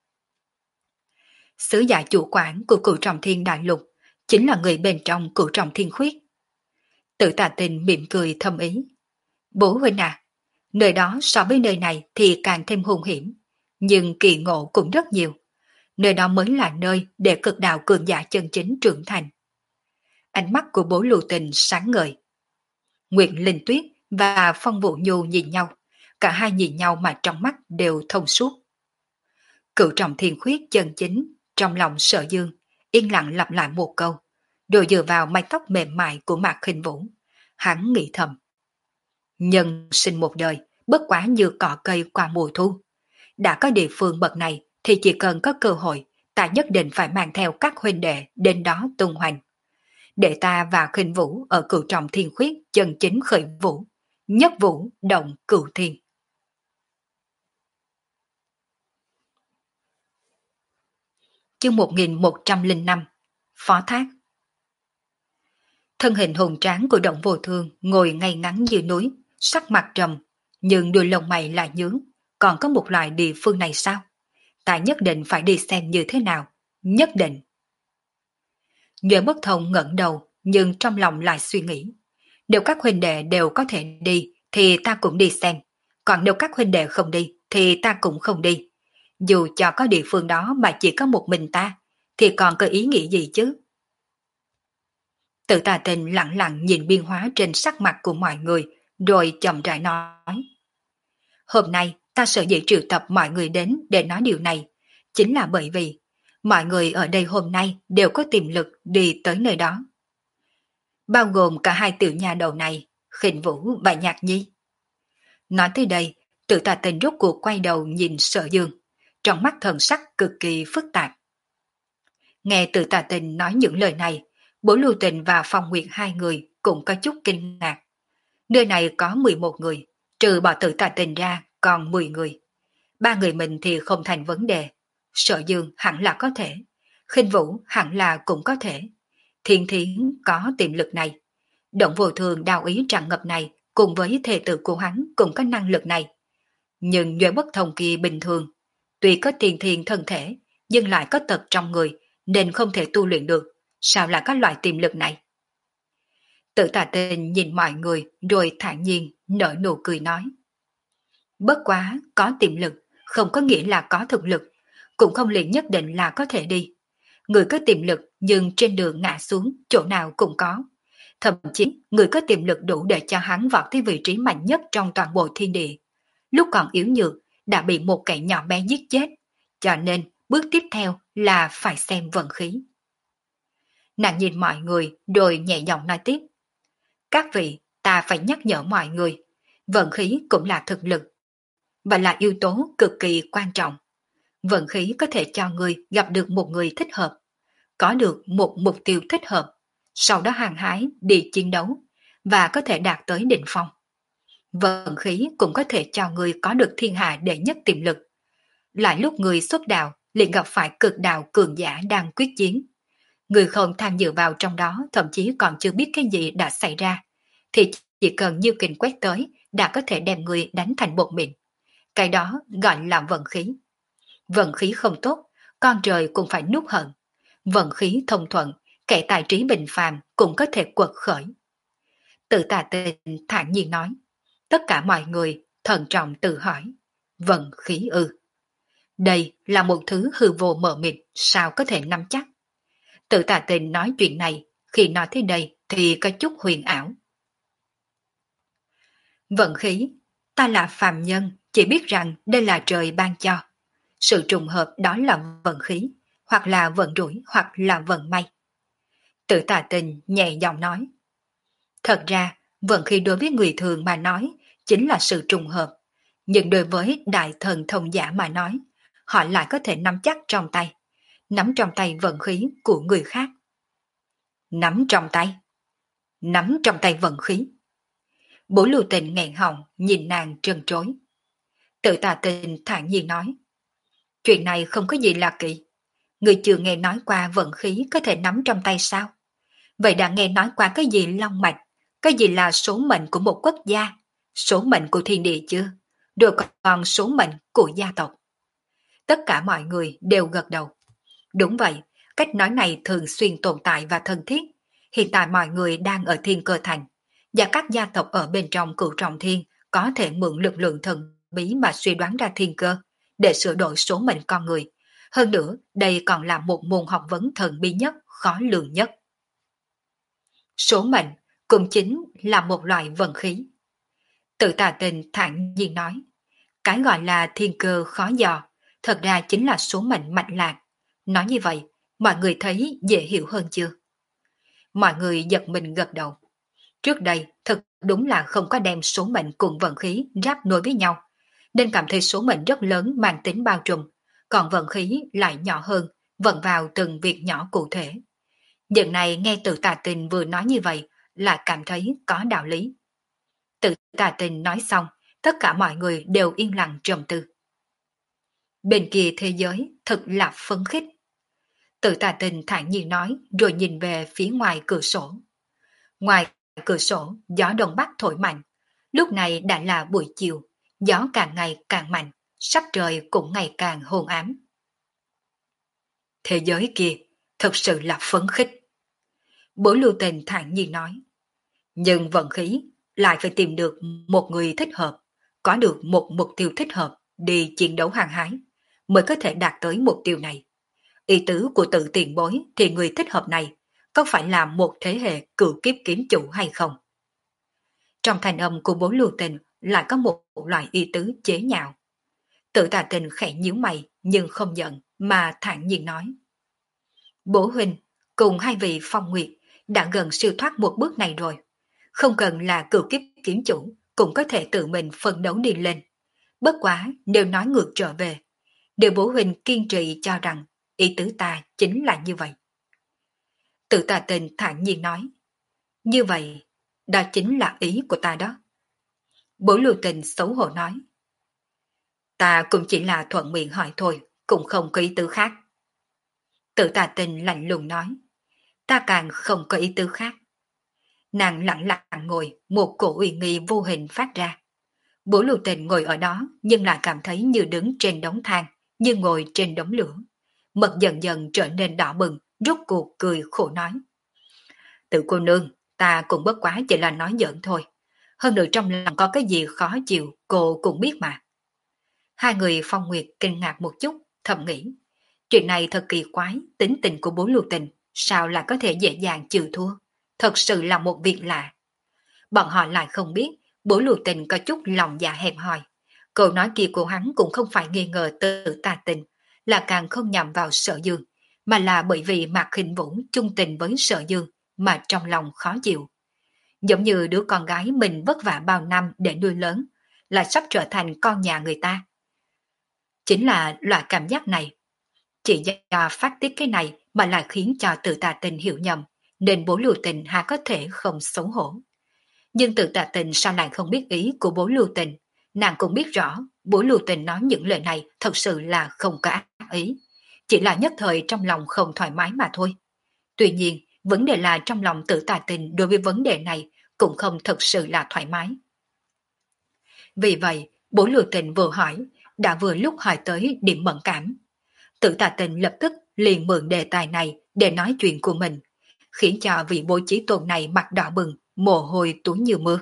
Sứ giả chủ quản của Cửu Trọng Thiên Đại Lục chính là người bên trong Cửu Trọng Thiên Khuyết. Tự Tà Tình mỉm cười thầm ý. Bố huynh à, nơi đó so với nơi này thì càng thêm hung hiểm, nhưng kỳ ngộ cũng rất nhiều. Nơi đó mới là nơi để cực đạo cường giả chân chính trưởng thành. Ánh mắt của Bố Lưu Tình sáng ngời. Nguyệt Linh Tuyết và Phong Vũ Nhu nhìn nhau, cả hai nhìn nhau mà trong mắt đều thông suốt. Cửu Trọng Thiên Khuyết chân chính, trong lòng Sở Dương, yên lặng lặp lại một câu, rồi dựa vào mái tóc mềm mại của Mạc Khinh Vũ. Hắn nghĩ thầm. Nhân sinh một đời, bất quá như cỏ cây qua mùa thu. Đã có địa phương bậc này thì chỉ cần có cơ hội, ta nhất định phải mang theo các huynh đệ đến đó tung hoành. Để ta và Khinh Vũ ở cửu trọng thiên khuyết chân chính khởi vũ, nhất vũ động cửu thiên. Chương một nghìn một trăm lẻ năm Phó Thác. Thân hình hùng tráng của Động Vô Thương ngồi ngay ngắn như núi, sắc mặt trầm, nhưng đôi lông mày lại nhướng. Còn có một loại địa phương này sao? Ta nhất định phải đi xem như thế nào, nhất định. Nhuệ Bất Thông ngẩng đầu, nhưng trong lòng lại suy nghĩ. Nếu các huynh đệ đều có thể đi, thì ta cũng đi xem. Còn nếu các huynh đệ không đi, thì ta cũng không đi. Dù cho có địa phương đó mà chỉ có một mình ta, thì còn có ý nghĩa gì chứ? Tự Tà Tình lặng lặng nhìn biến hóa trên sắc mặt của mọi người, rồi chậm rãi nói. Hôm nay ta sợ dĩ triệu tập mọi người đến để nói điều này, chính là bởi vì mọi người ở đây hôm nay đều có tiềm lực đi tới nơi đó. Bao gồm cả hai tiểu nha đầu này, Khinh Vũ và Nhạc Nhi. Nói tới đây, Tự Tà Tình rốt cuộc quay đầu nhìn Sở Dương, trong mắt thần sắc cực kỳ phức tạp. Nghe Tự Tà Tình nói những lời này, Bố Lưu Tình và Phong Nguyệt hai người cũng có chút kinh ngạc. Nơi này có mười một người, trừ bỏ Tự Tà Tình ra còn mười người. Ba người mình thì không thành vấn đề. Sở Dương hẳn là có thể, Khinh Vũ hẳn là cũng có thể. Thiên Thiến có tiềm lực này. Động Vô Thường đào ý tràn ngập này cùng với thề tử của hắn cũng có năng lực này. Nhưng Nhuệ Bất Thông kia bình thường, tuy có tiền thiền thân thể, nhưng lại có tật trong người nên không thể tu luyện được. Sao lại có loại tiềm lực này? Tự Tà Tình nhìn mọi người rồi thản nhiên nở nụ cười nói. Bất quá có tiềm lực không có nghĩa là có thực lực, cũng không liền nhất định là có thể đi. Người có tiềm lực nhưng trên đường ngã xuống chỗ nào cũng có. Thậm chí người có tiềm lực đủ để cho hắn vọt tới vị trí mạnh nhất trong toàn bộ thiên địa. Lúc còn yếu nhược đã bị một kẻ nhỏ bé giết chết, cho nên bước tiếp theo là phải xem vận khí. Nàng nhìn mọi người rồi nhẹ giọng nói tiếp. Các vị, ta phải nhắc nhở mọi người, vận khí cũng là thực lực, và là yếu tố cực kỳ quan trọng. Vận khí có thể cho người gặp được một người thích hợp, có được một mục tiêu thích hợp, sau đó hàng hái đi chiến đấu, và có thể đạt tới đỉnh phong. Vận khí cũng có thể cho người có được thiên hạ đệ nhất tiềm lực. Lại lúc người xuất đạo liền gặp phải cực đạo cường giả đang quyết chiến. Người không tham dự vào trong đó thậm chí còn chưa biết cái gì đã xảy ra, thì chỉ cần nhiêu kình quét tới đã có thể đem người đánh thành bột mịn. Cái đó gọi là vận khí. Vận khí không tốt, con trời cũng phải nuốt hận. Vận khí thông thuận, kẻ tài trí bình phàm cũng có thể quật khởi. Tự Tà Tình thản nhiên nói. Tất cả mọi người thận trọng tự hỏi. Vận khí ư? Đây là một thứ hư vô mờ mịt, sao có thể nắm chắc? Tự Tà Tình nói chuyện này, khi nói thế đây thì có chút huyền ảo. Vận khí, ta là phàm nhân, chỉ biết rằng đây là trời ban cho. Sự trùng hợp đó là vận khí, hoặc là vận rủi, hoặc là vận may. Tự Tà Tình nhẹ giọng nói. Thật ra, vận khí đối với người thường mà nói chính là sự trùng hợp, nhưng đối với đại thần thông giả mà nói, họ lại có thể nắm chắc trong tay, nắm trong tay vận khí của người khác. Nắm trong tay? Nắm trong tay vận khí? Bố Lưu Tình nghẹn họng nhìn nàng trân trối. Tự Tà Tình thản nhiên nói. Chuyện này không có gì lạ kỳ. Người chưa nghe nói qua vận khí có thể nắm trong tay sao? Vậy đã nghe nói qua cái gì long mạch, cái gì là số mệnh của một quốc gia, số mệnh của thiên địa chưa? Rồi còn số mệnh của gia tộc. Tất cả mọi người đều gật đầu. Đúng vậy, cách nói này thường xuyên tồn tại và thân thiết. Hiện tại mọi người đang ở Thiên Cơ Thành, và các gia tộc ở bên trong Cửu Trọng Thiên có thể mượn lực lượng thần bí mà suy đoán ra thiên cơ để sửa đổi số mệnh con người. Hơn nữa, đây còn là một môn học vấn thần bí nhất, khó lường nhất. Số mệnh cũng chính là một loại vận khí. Tự Tà Tình thản nhiên nói. Cái gọi là thiên cơ khó dò, thật ra chính là số mệnh mạch lạc. Nói như vậy, Mọi người thấy dễ hiểu hơn chưa? Mọi người giật mình gật đầu. Trước đây, thật đúng là không có đem số mệnh cùng vận khí ráp nối với nhau, nên cảm thấy số mệnh rất lớn mang tính bao trùm, còn vận khí lại nhỏ hơn, vận vào từng việc nhỏ cụ thể. Những này nghe từ Tà Tình vừa nói như vậy, lại cảm thấy có đạo lý. Tự Tà Tình nói xong, tất cả mọi người đều yên lặng trầm tư. Bên kia thế giới thật là phấn khích. Tự Tà Tình thản nhiên nói rồi nhìn về phía ngoài cửa sổ. Ngoài cửa sổ, gió đông bắc thổi mạnh. Lúc này đã là buổi chiều, gió càng ngày càng mạnh, sắc trời cũng ngày càng hôn ám. Thế giới kia thật sự là phấn khích. Bố Lưu Tình thản nhiên nói. Nhưng vận khí lại phải tìm được một người thích hợp, có được một mục tiêu thích hợp đi chiến đấu hăng hái, mới có thể đạt tới mục tiêu này. Ý tứ của tự tiền bối thì người thích hợp này có phải là một thế hệ cựu kiếp kiếm chủ hay không? Trong thành âm của bố Lưu Tình lại có một loại ý tứ chế nhạo. Tự Tà Tình khẽ nhíu mày nhưng không giận mà thản nhiên nói. Bố huynh cùng hai vị phong nguyệt đã gần siêu thoát một bước này rồi. Không cần là cựu kiếp kiếm chủ cũng có thể tự mình phân đấu đi lên. Bất quá nếu nói ngược trở về, điều bố huynh kiên trì cho rằng ý tứ ta chính là như vậy. Tự Tà Tình thản nhiên nói. Như vậy, đó chính là ý của ta đó. Bố Lưu Tình xấu hổ nói. Ta cũng chỉ là thuận miệng hỏi thôi, cũng không có ý tứ khác. Tự Tà Tình lạnh lùng nói. Ta càng không có ý tứ khác. Nàng lặng lặng ngồi, một cổ uy nghi vô hình phát ra. Bố Lưu Tình ngồi ở đó nhưng lại cảm thấy như đứng trên đống than, như ngồi trên đống lửa. Mật dần dần trở nên đỏ bừng, rốt cuộc cười khổ nói. Tự cô nương, ta cũng bất quá chỉ là nói giỡn thôi. Hơn nữa trong lòng có cái gì khó chịu, cô cũng biết mà. Hai người Phong Nguyệt kinh ngạc một chút, thầm nghĩ. Chuyện này thật kỳ quái, tính tình của bố Lưu Tình, sao lại có thể dễ dàng chịu thua? Thật sự là một việc lạ. Bọn họ lại không biết, bố Lưu Tình có chút lòng dạ hẹp hòi. Câu nói kia của hắn cũng không phải nghi ngờ Tự Tà Tình, là càng không nhằm vào Sở Dương, mà là bởi vì Mạc Khinh Vũ chung tình với Sở Dương mà trong lòng khó chịu. Giống như đứa con gái mình vất vả bao năm để nuôi lớn, là sắp trở thành con nhà người ta. Chính là loại cảm giác này. Chỉ do phát tiết cái này mà lại khiến cho Tự Tà Tình hiểu nhầm, nên bố Lưu Tình hà có thể không xấu hổ. Nhưng Tự Tà Tình sao lại không biết ý của bố Lưu Tình? Nàng cũng biết rõ, bố Lưu Tình nói những lời này thật sự là không có ác ý. Chỉ là nhất thời trong lòng không thoải mái mà thôi. Tuy nhiên, vấn đề là trong lòng Tự Tà Tình đối với vấn đề này cũng không thật sự là thoải mái. Vì vậy, bố Lưu Tình vừa hỏi, đã vừa lúc hỏi tới điểm mẫn cảm. Tự Tà Tình lập tức liền mượn đề tài này để nói chuyện của mình, khiến cho vị bố chí tôn này mặt đỏ bừng, mồ hôi túi như mưa.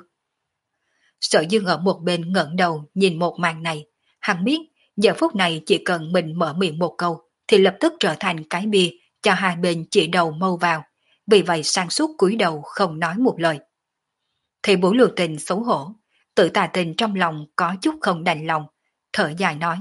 Sở Dương ở một bên ngẩng đầu nhìn một màn này, hắn biết giờ phút này chỉ cần mình mở miệng một câu thì lập tức trở thành cái bia cho hai bên chỉ đầu mâu vào, vì vậy sang suốt cúi đầu không nói một lời. Thì bố Lưu Tình xấu hổ, Tự Tà Tình trong lòng có chút không đành lòng, thở dài nói.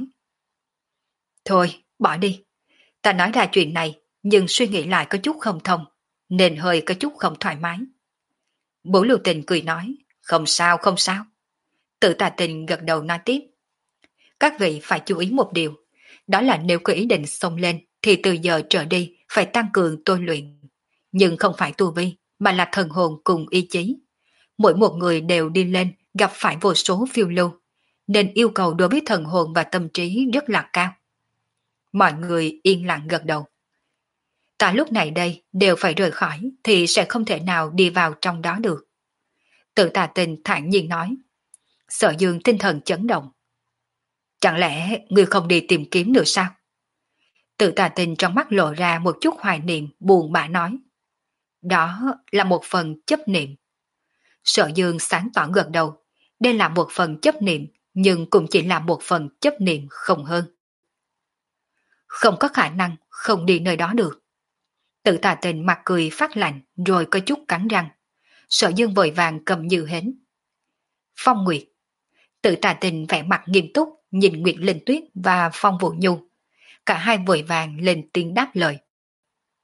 Thôi, bỏ đi. Ta nói ra chuyện này, nhưng suy nghĩ lại có chút không thông, nên hơi có chút không thoải mái. Bố Lưu Tình cười nói, không sao, không sao. Tự Tà Tình gật đầu nói tiếp. Các vị phải chú ý một điều, đó là nếu có ý định xông lên, thì từ giờ trở đi phải tăng cường tôi luyện. Nhưng không phải tu vi, mà là thần hồn cùng ý chí. Mỗi một người đều đi lên gặp phải vô số phiêu lưu, nên yêu cầu đối với thần hồn và tâm trí rất là cao. Mọi người yên lặng gật đầu. Ta lúc này đây đều phải rời khỏi thì sẽ không thể nào đi vào trong đó được. Tự Tà Tình thản nhiên nói. Sở Dương tinh thần chấn động. Chẳng lẽ ngươi không đi tìm kiếm nữa sao? Tự Tà Tình trong mắt lộ ra một chút hoài niệm buồn bã nói. Đó là một phần chấp niệm. Sở Dương sáng tỏ gật đầu. Đây là một phần chấp niệm, nhưng cũng chỉ là một phần chấp niệm không hơn. Không có khả năng không đi nơi đó được. Tự Tà Tình mặt cười phát lạnh rồi có chút cắn răng. Sở Dương vội vàng cầm như hến. Phong Nguyệt. Tự Tà Tình vẻ mặt nghiêm túc nhìn Nguyệt Linh Tuyết và Phong Vũ Nhu. Cả hai vội vàng lên tiếng đáp lời.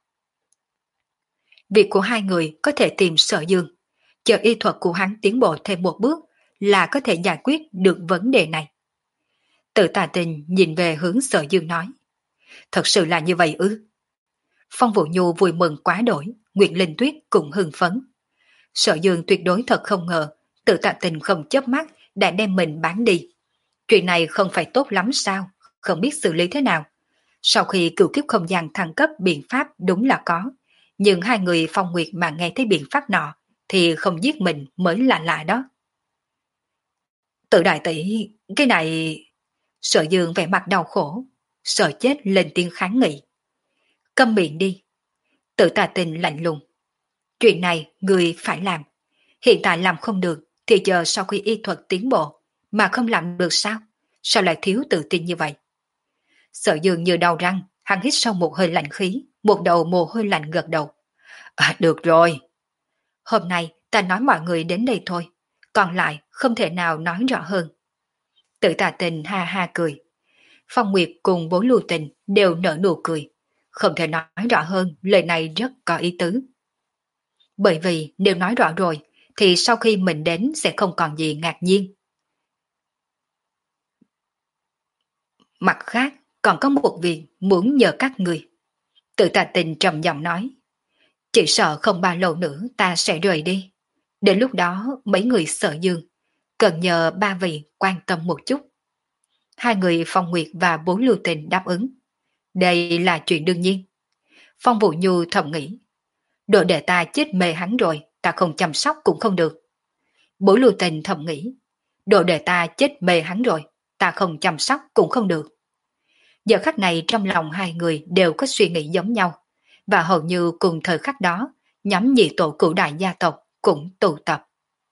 Việc của hai người có thể tìm Sở Dương, chờ y thuật của hắn tiến bộ thêm một bước là có thể giải quyết được vấn đề này. Tự Tà Tình nhìn về hướng Sở Dương nói, thật sự là như vậy ư? Phong Vũ Nhu vui mừng quá đổi, Nguyệt Linh Tuyết cũng hưng phấn. Sở Dương tuyệt đối thật không ngờ, Tự Tạ Tình không chớp mắt đã đem mình bán đi. Chuyện này không phải tốt lắm sao, không biết xử lý thế nào. Sau khi cửu kiếp không gian thăng cấp biện pháp đúng là có, nhưng hai người Phong Nguyệt mà nghe thấy biện pháp nọ thì không giết mình mới là lạ đó. Tự đại tỷ, cái này... Sở Dương vẻ mặt đau khổ, sợ chết lên tiếng kháng nghị. Câm miệng đi. Tự Tà Tình lạnh lùng. Chuyện này người phải làm. Hiện tại làm không được thì chờ sau khi y thuật tiến bộ mà không làm được sao? Sao lại thiếu tự tin như vậy? Sở Dương như đau răng, hắn hít sâu một hơi lạnh khí, một đầu mồ hôi lạnh gật đầu. À, được rồi. Hôm nay ta nói mọi người đến đây thôi, còn lại không thể nào nói rõ hơn. Tự Tà Tình ha ha cười. Phong Nguyệt cùng Bố Lưu Tình đều nở nụ cười. Không thể nói rõ hơn, lời này rất có ý tứ. Bởi vì nếu nói rõ rồi, thì sau khi mình đến sẽ không còn gì ngạc nhiên. Mặt khác, còn có một việc muốn nhờ các người. Tự Tà Tình trầm giọng nói. Chỉ sợ không bao lâu nữa ta sẽ rời đi. Đến lúc đó mấy người Sở Dương cần nhờ ba vị quan tâm một chút. Hai người Phong Nguyệt và Bố Lưu Tình đáp ứng. Đây là chuyện đương nhiên. Phong Vũ Nhu thầm nghĩ. Đồ đệ ta chết mê hắn rồi, ta không chăm sóc cũng không được. Bố Lưu Tình thầm nghĩ. Đồ đệ ta chết mê hắn rồi, ta không chăm sóc cũng không được. Giờ khắc này trong lòng hai người đều có suy nghĩ giống nhau, và hầu như cùng thời khắc đó, nhóm nhị tổ cửu đại gia tộc cũng tụ tập.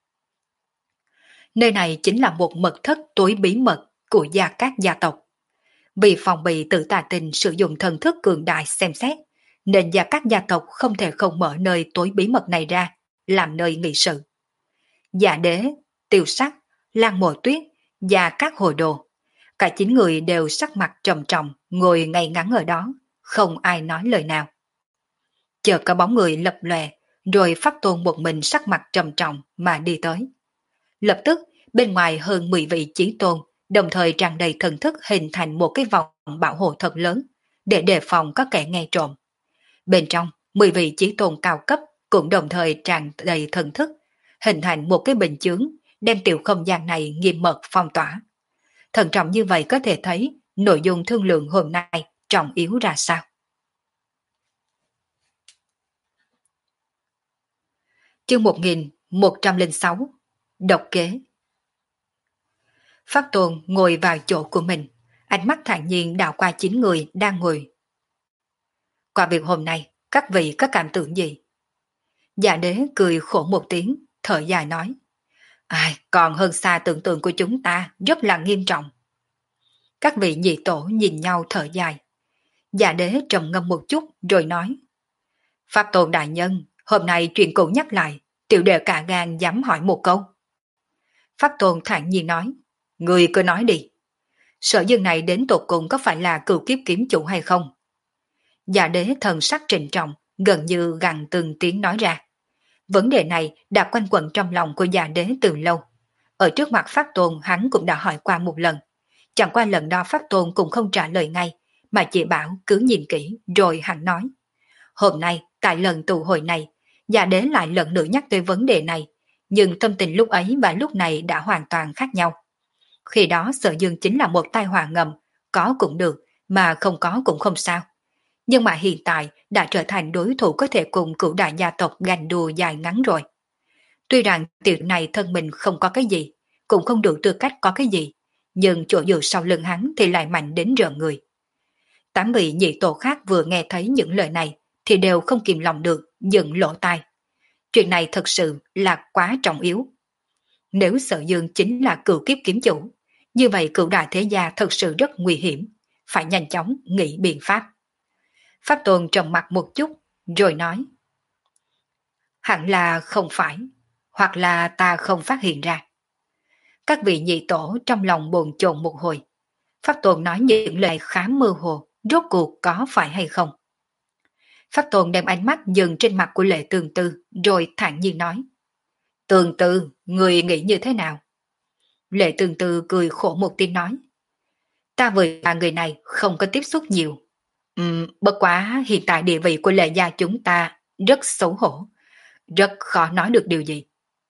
Nơi này chính là một mật thất tối bí mật của gia các gia tộc. Vì phòng bị Tự Tà Tình sử dụng thần thức cường đại xem xét, nên gia các gia tộc không thể không mở nơi tối bí mật này ra, làm nơi nghị sự. Dạ Đế, Tiêu Sắc, Lan Mộ Tuyết và các hồ đồ, cả chín người đều sắc mặt trầm trọng ngồi ngay ngắn ở đó, không ai nói lời nào. Chợt có bóng người lập lòe, rồi Pháp Tôn một mình sắc mặt trầm trọng mà đi tới. Lập tức, bên ngoài hơn mười vị chí tôn, đồng thời tràn đầy thần thức hình thành một cái vòng bảo hộ thật lớn, để đề phòng có kẻ nghe trộm. Bên trong, mười vị chí tôn cao cấp cũng đồng thời tràn đầy thần thức, hình thành một cái bình chướng, đem tiểu không gian này nghiêm mật phong tỏa. Thận trọng như vậy có thể thấy nội dung thương lượng hôm nay trọng yếu ra sao. Chương một nghìn một trăm lẻ sáu Độc kế. Pháp Tôn ngồi vào chỗ của mình, ánh mắt thản nhiên đảo qua chín người đang ngồi. Qua việc hôm nay, các vị có cảm tưởng gì? Dạ Đế cười khổ một tiếng, thở dài nói. Ai, còn hơn xa tưởng tượng của chúng ta, rất là nghiêm trọng. Các vị nhị tổ nhìn nhau thở dài. Dạ Đế trầm ngâm một chút rồi nói. Pháp Tôn đại nhân, hôm nay chuyện cũ nhắc lại, tiểu đệ cả gan dám hỏi một câu. Pháp Tôn thản nhiên nói. Người cứ nói đi. Sở Dương này đến tột cùng có phải là cửu kiếp kiếm chủ hay không? Dạ Đế thần sắc trịnh trọng, gần như gằn từng tiếng nói ra. Vấn đề này đã quanh quẩn trong lòng của Dạ Đế từ lâu. Ở trước mặt Pháp Tôn hắn cũng đã hỏi qua một lần. Chẳng qua lần đó Pháp Tôn cũng không trả lời ngay, mà chỉ bảo cứ nhìn kỹ rồi hắn nói. Hôm nay, tại lần tụ hội này, Dạ Đế lại lần nữa nhắc tới vấn đề này, nhưng tâm tình lúc ấy và lúc này đã hoàn toàn khác nhau. Khi đó Sở Dương chính là một tai họa ngầm, có cũng được, mà không có cũng không sao. Nhưng mà hiện tại đã trở thành đối thủ có thể cùng cửu đại gia tộc ganh đua dài ngắn rồi. Tuy rằng tiểu này thân mình không có cái gì, cũng không đủ tư cách có cái gì, nhưng chỗ dựa sau lưng hắn thì lại mạnh đến rợn người. Tám vị nhị tổ khác vừa nghe thấy những lời này thì đều không kìm lòng được, dựng lỗ tai. Chuyện này thật sự là quá trọng yếu. Nếu Sở Dương chính là cửu kiếp kiếm chủ, như vậy cửu đại thế gia thật sự rất nguy hiểm, phải nhanh chóng nghĩ biện pháp. Pháp Tôn trầm mặt một chút, rồi nói. Hẳn là không phải, hoặc là ta không phát hiện ra. Các vị nhị tổ trong lòng bồn chồn một hồi. Pháp Tôn nói những lời khá mơ hồ, rốt cuộc có phải hay không? Pháp Tôn đem ánh mắt dừng trên mặt của Lệ Tường Tư, rồi thản nhiên nói. Tường Tư, người nghĩ như thế nào? Lệ Tường Tư cười khổ một tiếng nói. Ta với ba người này không có tiếp xúc nhiều. Ừm, bất quá hiện tại địa vị của Lệ gia chúng ta rất xấu hổ, rất khó nói được điều gì.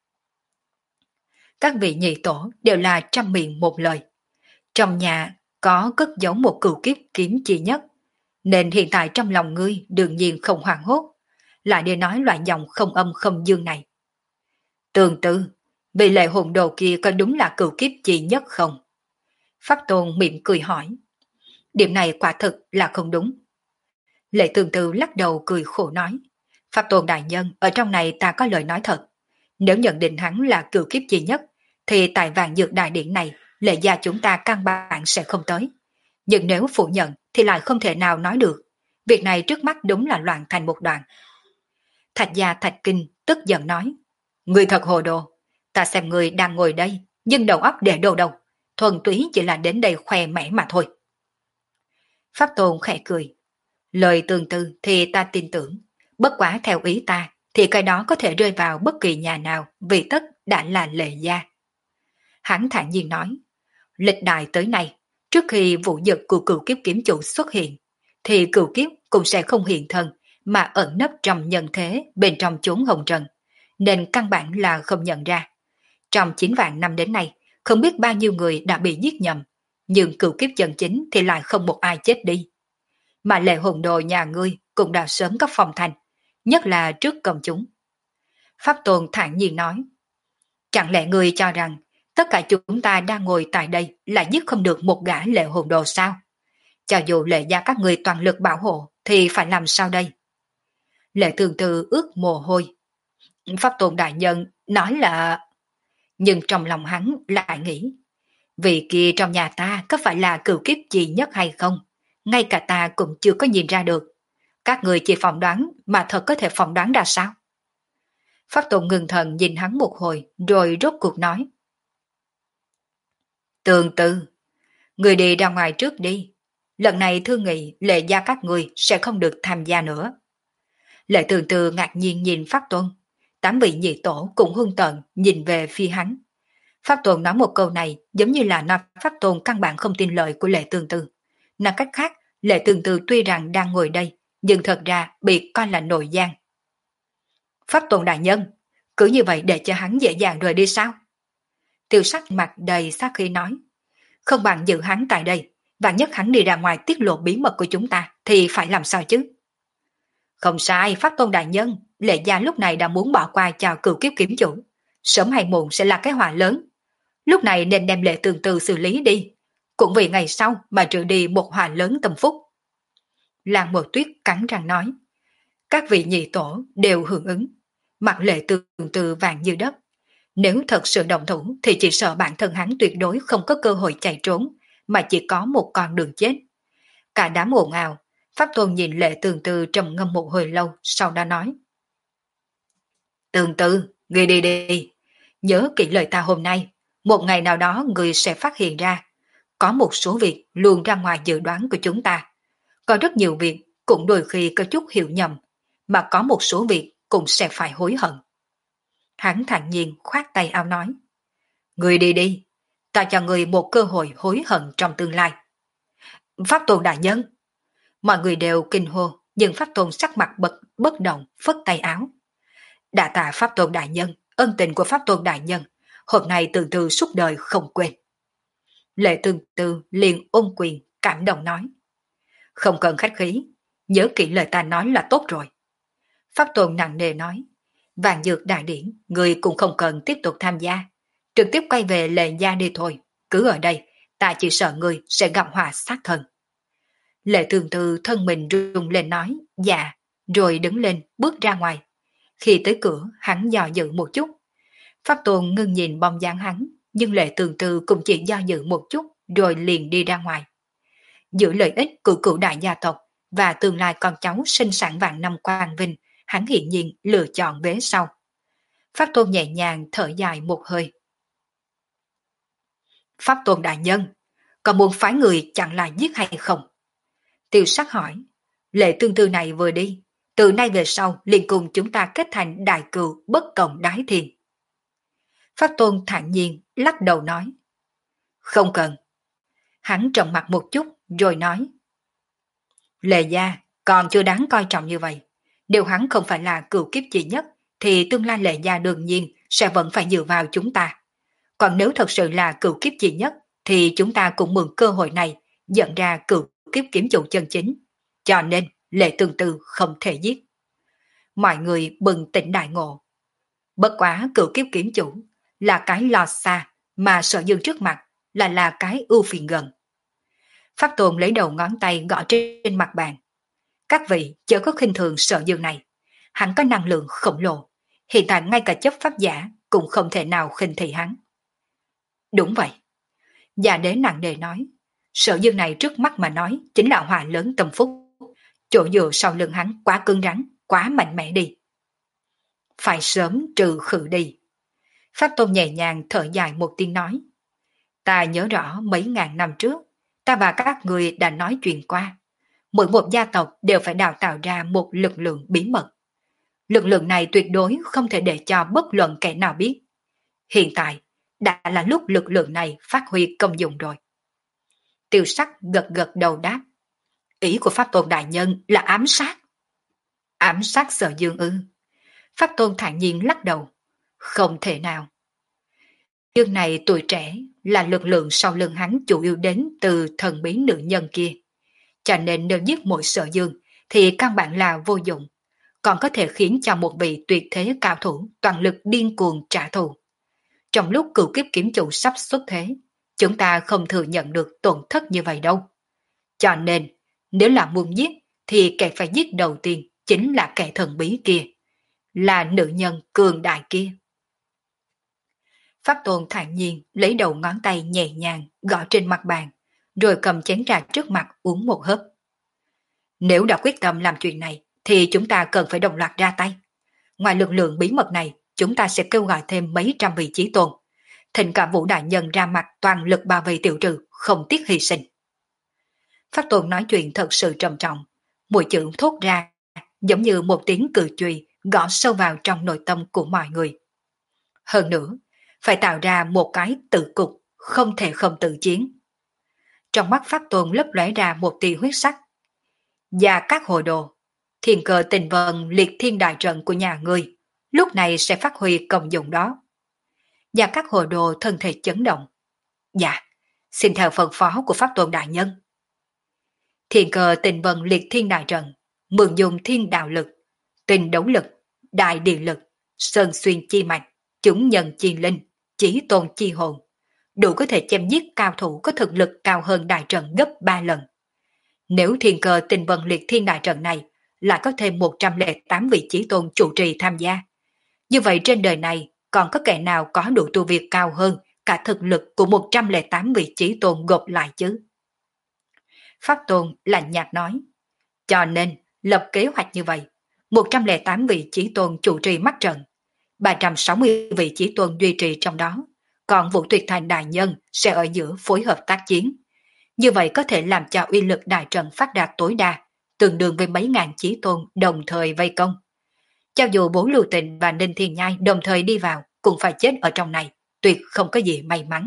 Các vị nhị tổ đều là trăm miệng một lời. Trong nhà có cất giấu một cửu kiếp kiếm chi nhất, nên hiện tại trong lòng ngươi đương nhiên không hoảng hốt, lại để nói loại dòng không âm không dương này. Tường Tư, vị Lệ hồn đồ kia có đúng là cửu kiếp chi nhất không? Pháp Tôn mỉm cười hỏi. Điểm này quả thực là không đúng. Lệ Tường Tư lắc đầu cười khổ nói. Pháp Tôn đại nhân, ở trong này ta có lời nói thật. Nếu nhận định hắn là cửu kiếp chi nhất, thì tại vạn dược đại điển này, Lệ gia chúng ta căn bản sẽ không tới. Nhưng nếu phủ nhận thì lại không thể nào nói được. Việc này trước mắt đúng là loạn thành một đoạn. Thạch gia Thạch Kinh tức giận nói. Người thật hồ đồ. Ta xem người đang ngồi đây, nhưng đầu óc để đồ đâu. Thuần túy chỉ là đến đây khoe mẽ mà thôi. Pháp Tôn khẽ cười. Lời tương tư thì ta tin tưởng. Bất quá theo ý ta, thì cái đó có thể rơi vào bất kỳ nhà nào, vì tất đã là Lệ gia. Hắn thản nhiên nói. Lịch đại tới nay, trước khi vụ giật của cửu kiếp kiếm chủ xuất hiện, thì cửu kiếp cũng sẽ không hiện thân, mà ẩn nấp trong nhân thế bên trong chốn hồng trần, nên căn bản là không nhận ra. Trong chín vạn năm đến nay, không biết bao nhiêu người đã bị giết nhầm, nhưng cửu kiếp chân chính thì lại không một ai chết đi. Mà Lệ hồn đồ nhà ngươi cũng đã sớm có phong thành, nhất là trước công chúng. Pháp Tôn thản nhiên nói, chẳng lẽ ngươi cho rằng tất cả chúng ta đang ngồi tại đây là giết không được một gã Lệ hồn đồ sao? Cho dù Lệ gia các ngươi toàn lực bảo hộ thì phải làm sao đây? Lệ Tường Tư ướt mồ hôi. Pháp Tôn đại nhân nói là... Nhưng trong lòng hắn lại nghĩ, vì kia trong nhà ta có phải là cửu kiếp chi nhất hay không? Ngay cả ta cũng chưa có nhìn ra được. Các người chỉ phỏng đoán mà thật có thể phỏng đoán ra sao? Pháp Tôn ngừng thần nhìn hắn một hồi rồi rốt cuộc nói. Tường Tư, người đi ra ngoài trước đi. Lần này thương nghị Lệ gia các người sẽ không được tham gia nữa. Lệ Tường Tư ngạc nhiên nhìn Pháp Tôn. Tám vị nhị tổ cũng hung tợn nhìn về phía hắn. Pháp Tôn nói một câu này giống như là nói Pháp Tôn căn bản không tin lời của Lệ Tường Tư. Nói cách khác, Lệ Tường Tư tuy rằng đang ngồi đây, nhưng thật ra bị coi là nội gian. Pháp Tôn đại nhân, cứ như vậy để cho hắn dễ dàng rời đi sao? Tiêu Sắc mặt đầy sát khí nói, không bằng giữ hắn tại đây, và nhất hắn đi ra ngoài tiết lộ bí mật của chúng ta, thì phải làm sao chứ? Không sai, Pháp Tôn đại nhân, Lệ gia lúc này đã muốn bỏ qua cho cửu kiếp kiếm chủ. Sớm hay muộn sẽ là cái họa lớn. Lúc này nên đem Lệ Tường Tư xử lý đi, cũng vì ngày sau mà trừ đi một họa lớn tâm phúc. Lan Mộ Tuyết cắn răng nói. Các vị nhị tổ đều hưởng ứng, mặt Lệ Tường Tư vàng như đất. Nếu thật sự động thủ thì chỉ sợ bản thân hắn tuyệt đối không có cơ hội chạy trốn, mà chỉ có một con đường chết. Cả đám ồn ào. Pháp Tôn nhìn Lệ Tường Tư trầm ngâm một hồi lâu, sau đó nói. Tường Tư, người đi đi. Nhớ kỹ lời ta hôm nay. Một ngày nào đó người sẽ phát hiện ra. Có một số việc luôn ra ngoài dự đoán của chúng ta. Có rất nhiều việc cũng đôi khi có chút hiểu nhầm. Mà có một số việc cũng sẽ phải hối hận. Hắn thản nhiên khoát tay áo nói. Người đi đi. Ta cho người một cơ hội hối hận trong tương lai. Pháp Tôn đại nhân. Mọi người đều kinh hô, nhưng Pháp Tôn sắc mặt bật bất động, phất tay áo. Đa tạ Pháp Tôn đại nhân, ân tình của Pháp Tôn đại nhân, hôm nay Tường Tư suốt đời không quên. Lệ Tường Tư liền ôm quyền, cảm động nói. Không cần khách khí, nhớ kỹ lời ta nói là tốt rồi. Pháp Tôn nặng nề nói. Vạn dược đại điển, người cũng không cần tiếp tục tham gia. Trực tiếp quay về Lệ gia đi thôi, cứ ở đây, ta chỉ sợ người sẽ gặp họa sát thân. Lệ Tường Tư thân mình rung lên nói, dạ, rồi đứng lên, bước ra ngoài. Khi tới cửa, hắn dò dự một chút. Pháp Tôn ngưng nhìn bóng dáng hắn, nhưng Lệ Tường Tư cũng chỉ do dự một chút, rồi liền đi ra ngoài. Giữa lợi ích của cửu đại gia tộc và tương lai con cháu sinh sản vạn năm quang vinh, hắn hiển nhiên lựa chọn vế sau. Pháp Tôn nhẹ nhàng thở dài một hơi. Pháp Tôn đại nhân, có muốn phái người chặn lại giết hay không? Tiêu Sắc hỏi. Lệ Tương Tư này vừa đi, Từ nay về sau liền cùng chúng ta kết thành đại cừu bất cộng đái thiên. Pháp Tôn thản nhiên lắc đầu nói. Không cần. Hắn trầm mặt một chút rồi nói. Lệ gia còn chưa đáng coi trọng như vậy. Nếu hắn không phải là cựu kiếp chi nhất, thì tương lai Lệ gia đương nhiên sẽ vẫn phải dựa vào chúng ta. Còn nếu thật sự là cựu kiếp chi nhất, thì chúng ta cũng mượn cơ hội này dẫn ra cựu kiếp kiếm chủ chân chính. Cho nên Lệ Tương Tư không thể giết. Mọi người bừng tỉnh đại ngộ. Bất quá cựu kiếp kiếm chủ là cái lò xa, mà Sở Dương trước mặt là là cái ưu phiền gần. Pháp Tôn lấy đầu ngón tay gõ trên mặt bàn. Các vị chớ có khinh thường Sở Dương này. Hắn có năng lượng khổng lồ. Hiện tại ngay cả chấp pháp giả cũng không thể nào khinh thị hắn. Đúng vậy. Già đế nặng nề nói. Sở Dương này trước mắt mà nói chính là họa lớn tâm phúc. Chỗ dựa sau lưng hắn quá cứng rắn, quá mạnh mẽ đi. Phải sớm trừ khử đi. Pháp Tôn nhẹ nhàng thở dài một tiếng nói. Ta nhớ rõ mấy ngàn năm trước, ta và các người đã nói chuyện qua. Mỗi một gia tộc đều phải đào tạo ra một lực lượng bí mật. Lực lượng này tuyệt đối không thể để cho bất luận kẻ nào biết. Hiện tại, đã là lúc lực lượng này phát huy công dụng rồi. Tiêu Sắc gật gật đầu đáp. Ý của Pháp Tôn đại nhân là ám sát. Ám sát Sở Dương ư? Pháp Tôn thản nhiên lắc đầu. Không thể nào. Dương này tuổi trẻ là lực lượng sau lưng hắn chủ yếu đến từ thần bí nữ nhân kia. Cho nên nếu giết mỗi Sở Dương thì căn bản là vô dụng, còn có thể khiến cho một vị tuyệt thế cao thủ toàn lực điên cuồng trả thù. Trong lúc cửu kiếp kiếm chủ sắp xuất thế, chúng ta không thừa nhận được tổn thất như vậy đâu. Cho nên, nếu là muốn giết thì kẻ phải giết đầu tiên chính là kẻ thần bí kia, là nữ nhân cường đại kia. Pháp Tôn thản nhiên lấy đầu ngón tay nhẹ nhàng gõ trên mặt bàn, rồi cầm chén trà trước mặt uống một hớp. Nếu đã quyết tâm làm chuyện này, thì chúng ta cần phải đồng loạt ra tay. Ngoài lực lượng bí mật này, chúng ta sẽ kêu gọi thêm mấy trăm vị chí tôn. Thịnh cả Vũ đại nhân ra mặt toàn lực bảo vệ tiểu trừ, không tiếc hy sinh. Pháp Tôn nói chuyện thật sự trầm trọng, mỗi chữ thốt ra giống như một tiếng cự chùy gõ sâu vào trong nội tâm của mọi người. Hơn nữa, phải tạo ra một cái tự cục, không thể không tự chiến. Trong mắt Pháp Tôn lấp lóe ra một tia huyết sắc. Và các hồ đồ, thiên cơ tình vần liệt thiên đại trận của nhà ngươi, lúc này sẽ phát huy công dụng đó. Và các hồ đồ thân thể chấn động. Dạ, xin theo phân phó của Pháp Tôn đại nhân. Thiên cơ tình vần liệt thiên đại trận, mượn dùng thiên đạo lực, tình đấu lực, đại điện lực, sơn xuyên chi mạch, chúng nhân chi linh, chí tôn chi hồn, đủ có thể chém giết cao thủ có thực lực cao hơn đại trận gấp ba lần. Nếu thiên cơ tình vần liệt thiên đại trận này lại có thêm một trăm lẻ tám vị chí tôn chủ trì tham gia, như vậy trên đời này còn có kẻ nào có đủ tu vi cao hơn cả thực lực của một trăm lẻ tám vị chí tôn gộp lại chứ? Pháp Tôn lạnh nhạt nói, cho nên lập kế hoạch như vậy, một trăm lẻ tám vị chí tôn chủ trì mắt trận, ba trăm sáu mươi vị chí tôn duy trì trong đó, còn Vũ Tuyệt Thành đại nhân sẽ ở giữa phối hợp tác chiến. Như vậy có thể làm cho uy lực đại trận phát đạt tối đa, tương đương với mấy ngàn chí tôn đồng thời vây công. Cho dù Bố Lưu Tịnh và Ninh Thiên Nhai đồng thời đi vào, cũng phải chết ở trong này, tuyệt không có gì may mắn.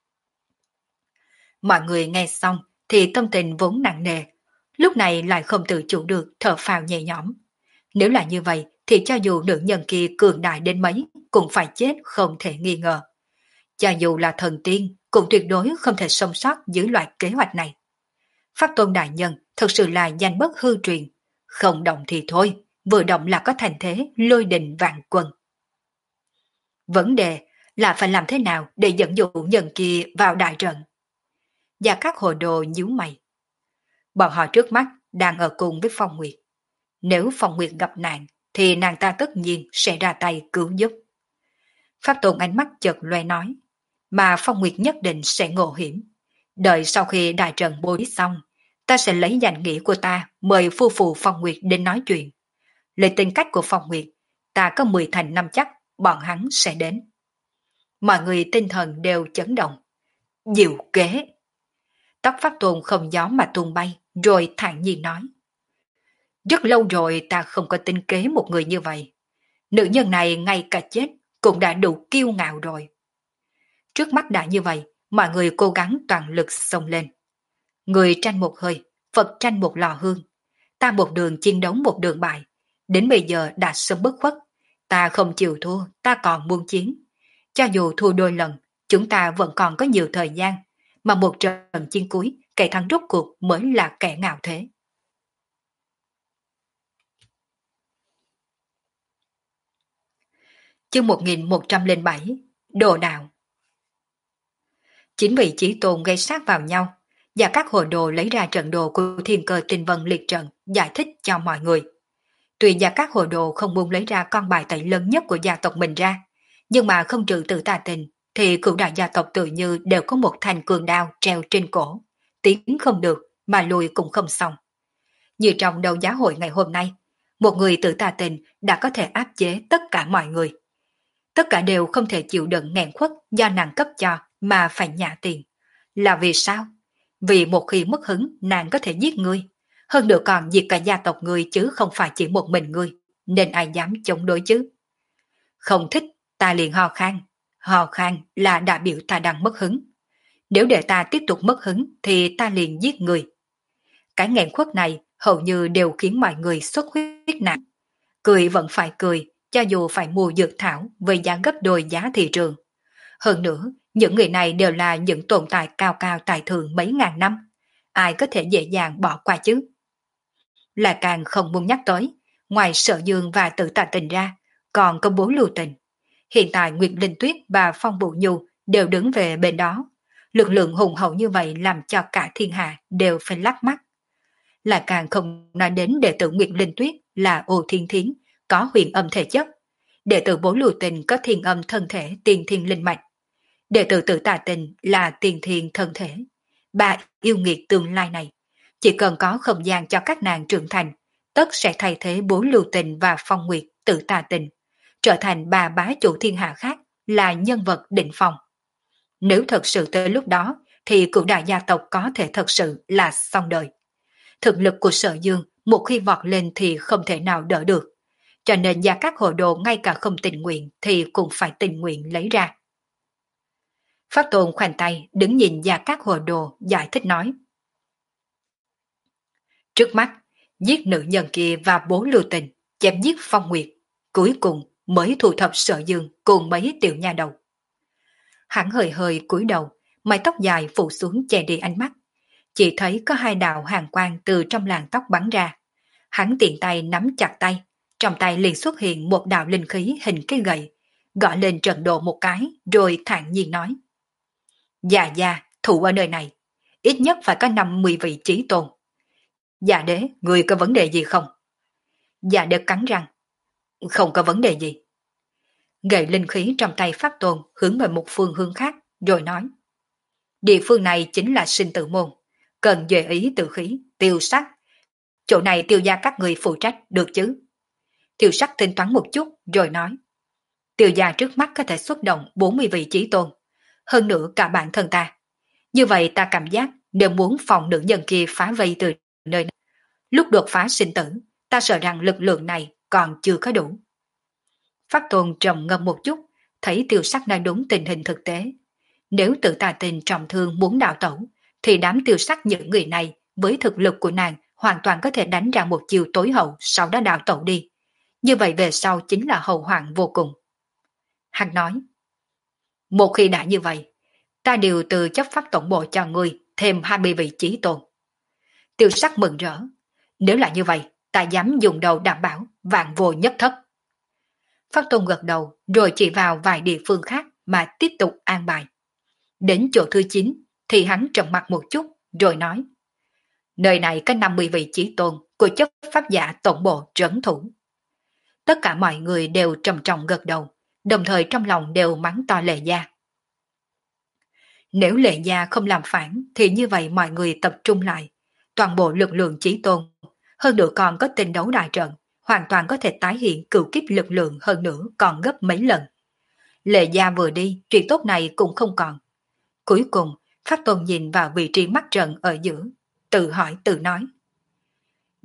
Mọi người nghe xong thì tâm tình vốn nặng nề, lúc này lại không tự chủ được thở phào nhẹ nhõm. Nếu là như vậy thì cho dù nữ nhân kia cường đại đến mấy cũng phải chết không thể nghi ngờ. Cho dù là thần tiên cũng tuyệt đối không thể sống sót dưới loại kế hoạch này. Pháp Tôn đại nhân thật sự là danh bất hư truyền, không động thì thôi, vừa động là có thành thế lôi đình vạn quân. Vấn đề là phải làm thế nào để dẫn dụ nhân kia vào đại trận. Và các hồ đồ nhíu mày. Bọn họ trước mắt đang ở cùng với Phong Nguyệt. Nếu Phong Nguyệt gặp nạn thì nàng ta tất nhiên sẽ ra tay cứu giúp. Pháp Tôn ánh mắt chợt loe nói, mà Phong Nguyệt nhất định sẽ ngộ hiểm. Đợi sau khi đại trận bố trí xong, ta sẽ lấy danh nghĩa của ta mời phu phụ Phong Nguyệt đến nói chuyện. Lấy tính cách của Phong Nguyệt, ta có mười thành năm chắc bọn hắn sẽ đến. Mọi người tinh thần đều chấn động. Diệu kế. Tóc Pháp Tôn không gió mà tung bay, rồi thản nhiên nói. Rất lâu rồi ta không có tính kế một người như vậy. Nữ nhân này ngay cả chết cũng đã đủ kiêu ngạo rồi. Trước mắt đã như vậy, mọi người cố gắng toàn lực xông lên. Người tranh một hơi, Phật tranh một lò hương. Ta một đường chiến đấu một đường bại. Đến bây giờ đã sớm bất khuất. Ta không chịu thua, ta còn muốn chiến. Cho dù thua đôi lần, chúng ta vẫn còn có nhiều thời gian. Mà một trận chiến cuối, kẻ thắng rốt cuộc mới là kẻ ngạo thế. Chương một nghìn một trăm lẻ bảy Đồ đạo. Chính vì Chí Tôn gây sát vào nhau, và các hồ đồ lấy ra trận đồ của thiên cơ tinh vân liệt trận giải thích cho mọi người. Tuy gia các hồ đồ không muốn lấy ra con bài tẩy lớn nhất của gia tộc mình ra, nhưng mà không trừ tự tà tình, thì cửu đại gia tộc tự như đều có một thanh cường đao treo trên cổ, tiến không được mà lùi cũng không xong. Như trong đầu giá hội ngày hôm nay, một người tự tà tình đã có thể áp chế tất cả mọi người. Tất cả đều không thể chịu đựng nghẹn khuất do nàng cấp cho mà phải nhả tiền. Là vì sao? Vì một khi mất hứng nàng có thể giết ngươi. Hơn nữa còn diệt cả gia tộc ngươi chứ không phải chỉ một mình ngươi. Nên ai dám chống đối chứ? Không thích, ta liền ho khan. Ho khan là đại biểu ta đang mất hứng. Nếu để ta tiếp tục mất hứng thì ta liền giết ngươi. Cái nghẹn khuất này hầu như đều khiến mọi người xuất huyết nặng. Cười vẫn phải cười, cho dù phải mua dược thảo với giá gấp đôi giá thị trường. Hơn nữa, những người này đều là những tồn tại cao cao tài thượng mấy ngàn năm. Ai có thể dễ dàng bỏ qua chứ? Là càng không muốn nhắc tới, ngoài Sở Dương và Tự Tà Tình ra, còn có bố Lưu Tình. Hiện tại Nguyệt Linh Tuyết và Phong Vũ Nhu đều đứng về bên đó. Lực lượng hùng hậu như vậy làm cho cả thiên hạ đều phải lắc mắt. Là càng không nói đến đệ tử Nguyệt Linh Tuyết là Ô Thiên Thiến, có huyền âm thể chất. Đệ tử bố Lưu Tình có thiên âm thân thể tiền thiên linh mạch. Đệ tử Tự Tà Tình là tiền thiên thân thể. Ba yêu nghiệt tương lai này, chỉ cần có không gian cho các nàng trưởng thành, tất sẽ thay thế bố Lưu Tình và Phong Nguyệt Tự Tà Tình, trở thành ba bá chủ thiên hạ khác là nhân vật đỉnh phong. Nếu thật sự tới lúc đó, thì cửu đại gia tộc có thể thật sự là xong đời. Thực lực của Sở Dương một khi vọt lên thì không thể nào đỡ được, cho nên gia các hồ đồ ngay cả không tình nguyện thì cũng phải tình nguyện lấy ra. Pháp Tôn khoanh tay đứng nhìn gia các hồ đồ giải thích nói. Trước mắt, giết nữ nhân kia và bố Lưu Tình, chém giết Phong Nguyệt, cuối cùng mới thu thập Sở Dương cùng mấy tiểu nha đầu. Hắn hơi hơi cúi đầu, mái tóc dài phủ xuống che đi ánh mắt. Chỉ thấy có hai đạo hàn quang từ trong làn tóc bắn ra. Hắn tiện tay nắm chặt tay, trong tay liền xuất hiện một đạo linh khí hình cái gậy, gọi lên trận đồ một cái, rồi thản nhiên nói. Dạ dạ, thủ ở nơi này, ít nhất phải có năm mươi vị chí tôn. Dạ đế, người có vấn đề gì không? Dạ đế cắn răng. Không có vấn đề gì. Gậy linh khí trong tay Pháp Tôn hướng về một phương hướng khác, rồi nói. Địa phương này chính là sinh tử môn, cần duy ý tự khí, tiêu sắc. Chỗ này tiêu gia các người phụ trách được chứ? Tiêu sắc tính toán một chút, rồi nói. Tiêu gia trước mắt có thể xuất động bốn mươi vị chí tôn, hơn nữa cả bản thân ta. Như vậy ta cảm giác nếu muốn phòng nữ nhân kia phá vây từ nơi này, lúc đột phá sinh tử, ta sợ rằng lực lượng này còn chưa có đủ. Pháp Tôn trầm ngâm một chút, thấy Tiêu sắc nói đúng tình hình thực tế. Nếu Tự Tà Tình trọng thương muốn đào tẩu, thì đám Tiêu sắc những người này với thực lực của nàng hoàn toàn có thể đánh ra một chiều tối hậu sau đó đào tẩu đi. Như vậy về sau chính là hậu hoạn vô cùng. Hắn nói, một khi đã như vậy, ta đều từ chấp pháp tổng bộ cho ngươi thêm hai mươi vị chí tôn. Tiêu sắc mừng rỡ, nếu là như vậy, ta dám dùng đầu đảm bảo vạn vô nhất thất. Pháp Tôn gật đầu rồi chỉ vào vài địa phương khác mà tiếp tục an bài. Đến chỗ thứ chín thì hắn trầm mặt một chút rồi nói. Nơi này có năm mươi vị chí tôn của chấp pháp giả tổng bộ trấn thủ. Tất cả mọi người đều trầm trọng gật đầu, đồng thời trong lòng đều mắng to Lệ Gia. Nếu Lệ Gia không làm phản thì như vậy mọi người tập trung lại, toàn bộ lực lượng chí tôn, hơn nữa còn có tình đấu đại trận, hoàn toàn có thể tái hiện cửu kiếp lực lượng hơn nữa còn gấp mấy lần. Lệ Gia vừa đi, chuyện tốt này cũng không còn. Cuối cùng, Pháp Tôn nhìn vào vị trí mắt trận ở giữa, tự hỏi tự nói.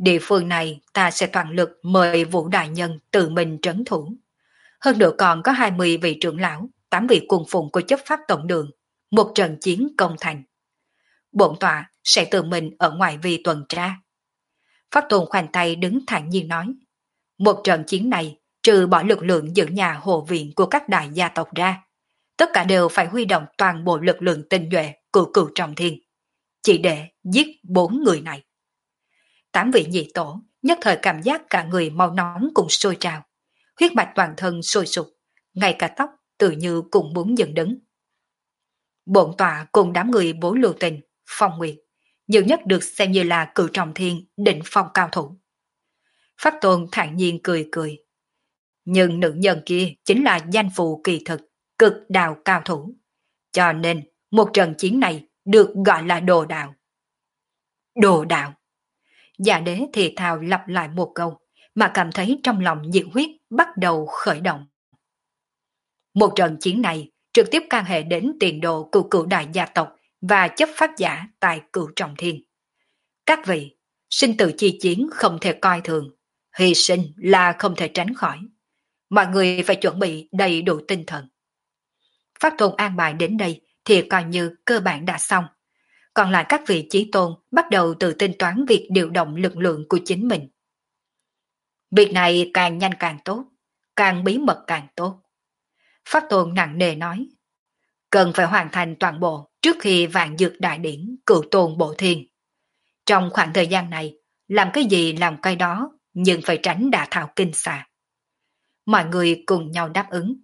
Địa phương này ta sẽ toàn lực mời Vũ Đại Nhân tự mình trấn thủ. Hơn nữa còn có hai mươi vị trưởng lão, tám vị cung phụng của chấp pháp tổng đường, một trận chiến công thành. Bổn tọa sẽ tự mình ở ngoài vi tuần tra. Pháp Tôn khoanh tay đứng thản nhiên nói, một trận chiến này trừ bỏ lực lượng giữ nhà hộ viện của các đại gia tộc ra, tất cả đều phải huy động toàn bộ lực lượng tinh nhuệ của cửu trọng thiên, chỉ để giết bốn người này. Tám vị nhị tổ nhất thời cảm giác cả người mau nóng cùng sôi trào, huyết mạch toàn thân sôi sục, ngay cả tóc tự như cũng muốn dựng đứng. Bổn tọa cùng đám người Bố Lưu Tình, Phong Nguyệt, nhiều nhất được xem như là cửu trọng thiên đỉnh phong cao thủ. Pháp Tôn thản nhiên cười cười. Nhưng nữ nhân kia chính là danh phù kỳ thực, cực đạo cao thủ. Cho nên một trận chiến này được gọi là đồ đạo. Đồ đạo. Giả đế thì thào lặp lại một câu, mà cảm thấy trong lòng nhiệt huyết bắt đầu khởi động. Một trận chiến này trực tiếp can hệ đến tiền đồ của cửu đại gia tộc và chấp pháp giả tại cửu trọng thiên. Các vị, sinh tử chi chiến không thể coi thường, hy sinh là không thể tránh khỏi. Mọi người phải chuẩn bị đầy đủ tinh thần. Pháp Tôn an bài đến đây thì coi như cơ bản đã xong. Còn lại các vị chí tôn bắt đầu tự tính toán việc điều động lực lượng của chính mình. Việc này càng nhanh càng tốt, càng bí mật càng tốt. Pháp Tôn nặng nề nói, cần phải hoàn thành toàn bộ trước khi vạn dược đại điển cửu tôn bộ thiên. Trong khoảng thời gian này, làm cái gì làm cái đó, nhưng phải tránh đả thảo kinh xà. Mọi người cùng nhau đáp ứng.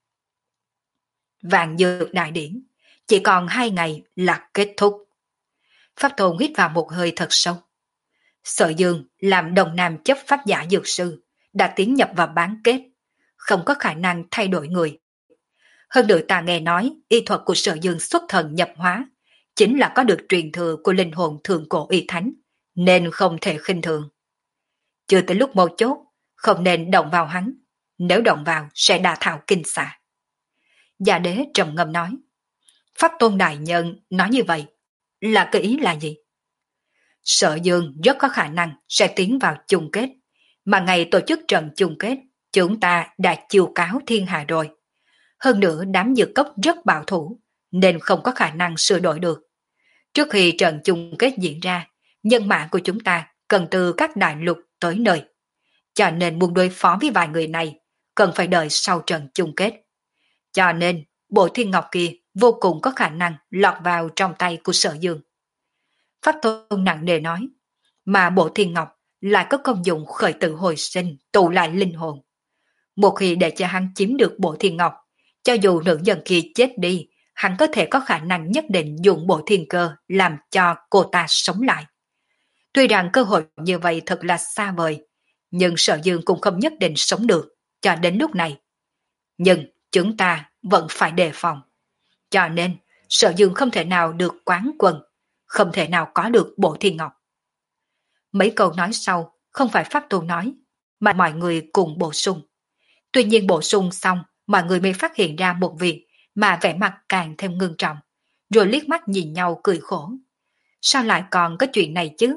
Vạn dược đại điển, chỉ còn hai ngày là kết thúc. Pháp Tôn hít vào một hơi thật sâu. Sở Dương làm đồng nam chấp pháp giả dược sư, đã tiến nhập vào bán kết, không có khả năng thay đổi người. Hơn nữa ta nghe nói y thuật của Sở Dương xuất thần nhập hóa, chính là có được truyền thừa của linh hồn thượng cổ y thánh, nên không thể khinh thường. Chưa tới lúc mấu chốt, không nên động vào hắn, nếu động vào sẽ đả thảo kinh xạ. Gia đế trầm ngâm nói, Pháp Tôn đại nhân nói như vậy, là cái ý là gì? Sở Dương rất có khả năng sẽ tiến vào chung kết, mà ngày tổ chức trận chung kết, chúng ta đã chiêu cáo thiên hạ rồi. Hơn nữa đám dược cốc rất bảo thủ, nên không có khả năng sửa đổi được. Trước khi trận chung kết diễn ra, nhân mã của chúng ta cần từ các đại lục tới nơi. Cho nên muốn đối phó với vài người này, cần phải đợi sau trận chung kết. Cho nên, bộ thiên ngọc kia vô cùng có khả năng lọt vào trong tay của Sở Dương. Pháp Tôn nặng nề nói, mà bộ thiên ngọc lại có công dụng khởi tử hồi sinh, tụ lại linh hồn. Một khi để cho hắn chiếm được bộ thiên ngọc, cho dù nữ nhân kia chết đi, hắn có thể có khả năng nhất định dùng bộ thiên cơ làm cho cô ta sống lại. Tuy rằng cơ hội như vậy thật là xa vời, nhưng Sở Dương cũng không nhất định sống được cho đến lúc này. Nhưng chúng ta vẫn phải đề phòng. Cho nên Sở Dương không thể nào được quán quân, không thể nào có được bộ thiên ngọc. Mấy câu nói sau không phải Pháp Tôn nói, mà mọi người cùng bổ sung. Tuy nhiên bổ sung xong, mọi người mới phát hiện ra một việc mà vẻ mặt càng thêm ngưng trọng, rồi liếc mắt nhìn nhau cười khổ. Sao lại còn có chuyện này chứ?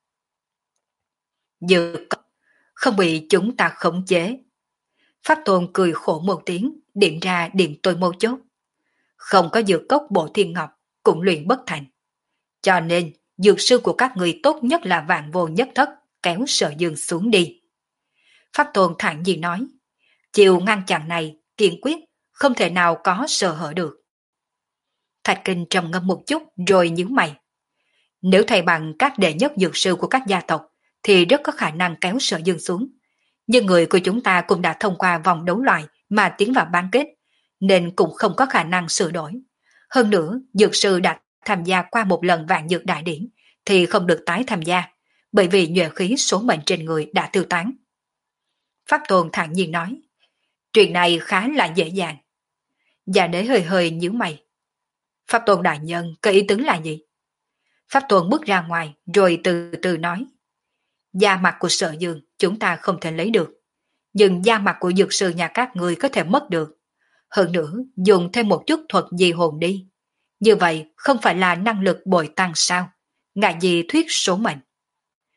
Dược không bị chúng ta khống chế. Pháp Tôn cười khổ một tiếng, điểm ra điểm tôi mâu chốt. Không có dược cốc bộ thiên ngọc, cũng luyện bất thành. Cho nên, dược sư của các người tốt nhất là vạn vô nhất thất, kéo Sở Dương xuống đi. Pháp Tôn thản nhiên nói, chiều ngăn chặn này, kiên quyết, không thể nào có sơ hở được. Thạch Kinh trầm ngâm một chút rồi nhíu mày. Nếu thầy bằng các đệ nhất dược sư của các gia tộc, thì rất có khả năng kéo Sở Dương xuống. Nhưng người của chúng ta cũng đã thông qua vòng đấu loại mà tiến vào bán kết, nên cũng không có khả năng sửa đổi. Hơn nữa, dược sư đã tham gia qua một lần vạn dược đại điển, thì không được tái tham gia, bởi vì nhuệ khí số mệnh trên người đã tiêu tán. Pháp Tôn thản nhiên nói, chuyện này khá là dễ dàng. Già đế hơi hơi nhíu mày. Pháp Tôn đại nhân, cái ý tứ là gì? Pháp Tôn bước ra ngoài, rồi từ từ nói, da mặt của Sở Dương chúng ta không thể lấy được, nhưng da mặt của dược sư nhà các người có thể mất được. Hơn nữa, dùng thêm một chút thuật di hồn đi. Như vậy không phải là năng lực bội tăng sao? Ngại gì thuyết số mệnh.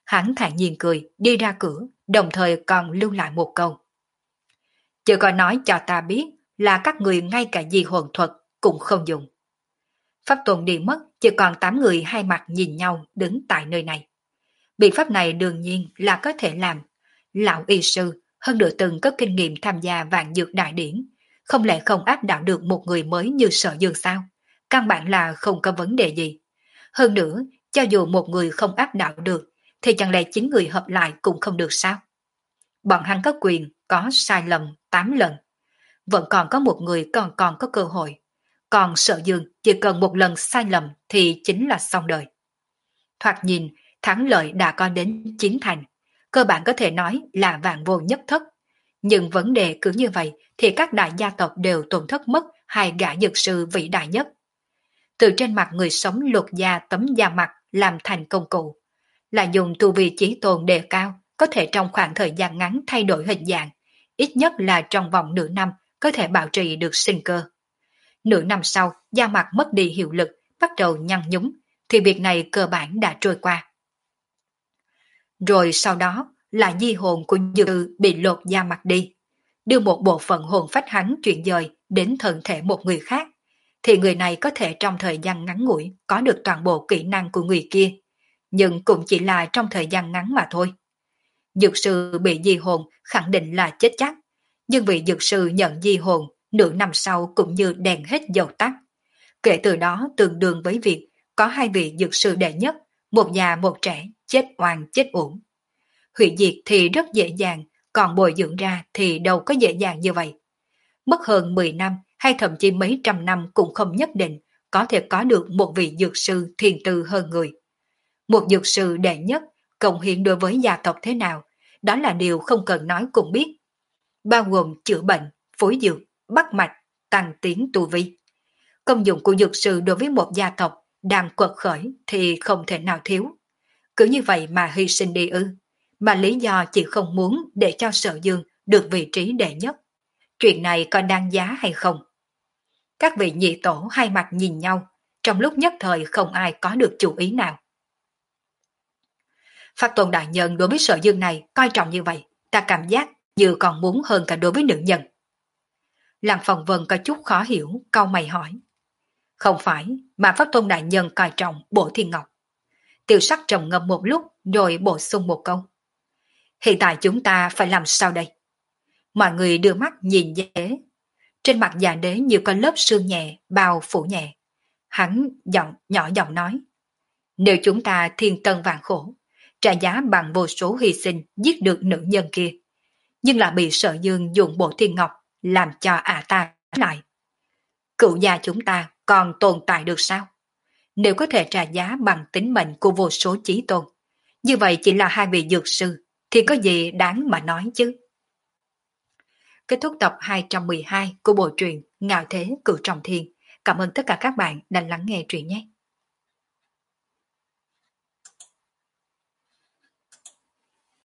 Hắn thản nhiên cười, đi ra cửa, đồng thời còn lưu lại một câu. Chưa có nói cho ta biết là các người ngay cả di hồn thuật cũng không dùng. Pháp Tôn đi mất, chỉ còn tám người hai mặt nhìn nhau đứng tại nơi này. Biện pháp này đương nhiên là có thể làm. Lão y sư, hơn nữa từng có kinh nghiệm tham gia vạn dược đại điển, không lẽ không áp đảo được một người mới như Sở Dương sao? Căn bản là không có vấn đề gì. Hơn nữa, cho dù một người không áp đảo được, thì chẳng lẽ chín người hợp lại cũng không được sao? Bọn hắn có quyền, có sai lầm tám lần. Vẫn còn có một người còn còn có cơ hội. Còn Sở Dương chỉ cần một lần sai lầm thì chính là xong đời. Thoạt nhìn, thắng lợi đã có đến chín thành. Cơ bản có thể nói là vạn vô nhất thất. Nhưng vấn đề cứ như vậy thì các đại gia tộc đều tổn thất mất hai gã dược sư vĩ đại nhất. Từ trên mặt người sống lột da tấm da mặt làm thành công cụ, là dùng tu vi chí tôn đề cao, có thể trong khoảng thời gian ngắn thay đổi hình dạng, ít nhất là trong vòng nửa năm có thể bảo trì được sinh cơ. Nửa năm sau, da mặt mất đi hiệu lực, bắt đầu nhăn nhúm, thì việc này cơ bản đã trôi qua. Rồi sau đó là di hồn của dược sư bị lột da mặt đi, đưa một bộ phận hồn phách hắn chuyển dời đến thân thể một người khác, thì người này có thể trong thời gian ngắn ngủi có được toàn bộ kỹ năng của người kia, nhưng cũng chỉ là trong thời gian ngắn mà thôi. Dược sư bị di hồn khẳng định là chết chắc, nhưng vị dược sư nhận di hồn nửa năm sau cũng như đèn hết dầu tắt. Kể từ đó tương đương với việc có hai vị dược sư đệ nhất, một già một trẻ, chết oan chết uổng. Hủy diệt thì rất dễ dàng, còn bồi dưỡng ra thì đâu có dễ dàng như vậy. Mất hơn mười năm hay thậm chí mấy trăm năm cũng không nhất định có thể có được một vị dược sư thiền tư hơn người. Một dược sư đệ nhất cộng hiện đối với gia tộc thế nào, đó là điều không cần nói cũng biết. Bao gồm chữa bệnh, phối dược, bắt mạch, tăng tiến tu vi. Công dụng của dược sư đối với một gia tộc đang quật khởi thì không thể nào thiếu. Cứ như vậy mà hy sinh đi ư, mà lý do chỉ không muốn để cho Sở Dương được vị trí đệ nhất. Chuyện này có đáng giá hay không? Các vị nhị tổ hai mặt nhìn nhau, trong lúc nhất thời không ai có được chủ ý nào. Pháp Tôn đại nhân đối với Sở Dương này coi trọng như vậy, ta cảm giác như còn muốn hơn cả đối với nữ nhân. Lăng Phong Vân có chút khó hiểu, cau mày hỏi. Không phải, mà Pháp Tôn đại nhân coi trọng Bổ Thiên Ngọc. Tiêu Sắc trầm ngâm một lúc rồi bổ sung một câu. Hiện tại chúng ta phải làm sao đây? Mọi người đưa mắt nhìn dễ. Trên mặt già đế như có lớp sương nhẹ, bao phủ nhẹ. Hắn giọng nhỏ giọng nói. Nếu chúng ta thiên tân vạn khổ, trả giá bằng vô số hy sinh giết được nữ nhân kia, nhưng là bị Sở Dương dùng Bổ Thiên Ngọc làm cho ả ta lại. Cựu gia chúng ta còn tồn tại được sao? Nếu có thể trả giá bằng tính mệnh của vô số chí tôn, như vậy chỉ là hai vị dược sư, thì có gì đáng mà nói chứ? Kết thúc tập hai trăm mười hai của bộ truyện Ngạo Thế Cửu Trọng Thiên. Cảm ơn tất cả các bạn đã lắng nghe truyện nhé.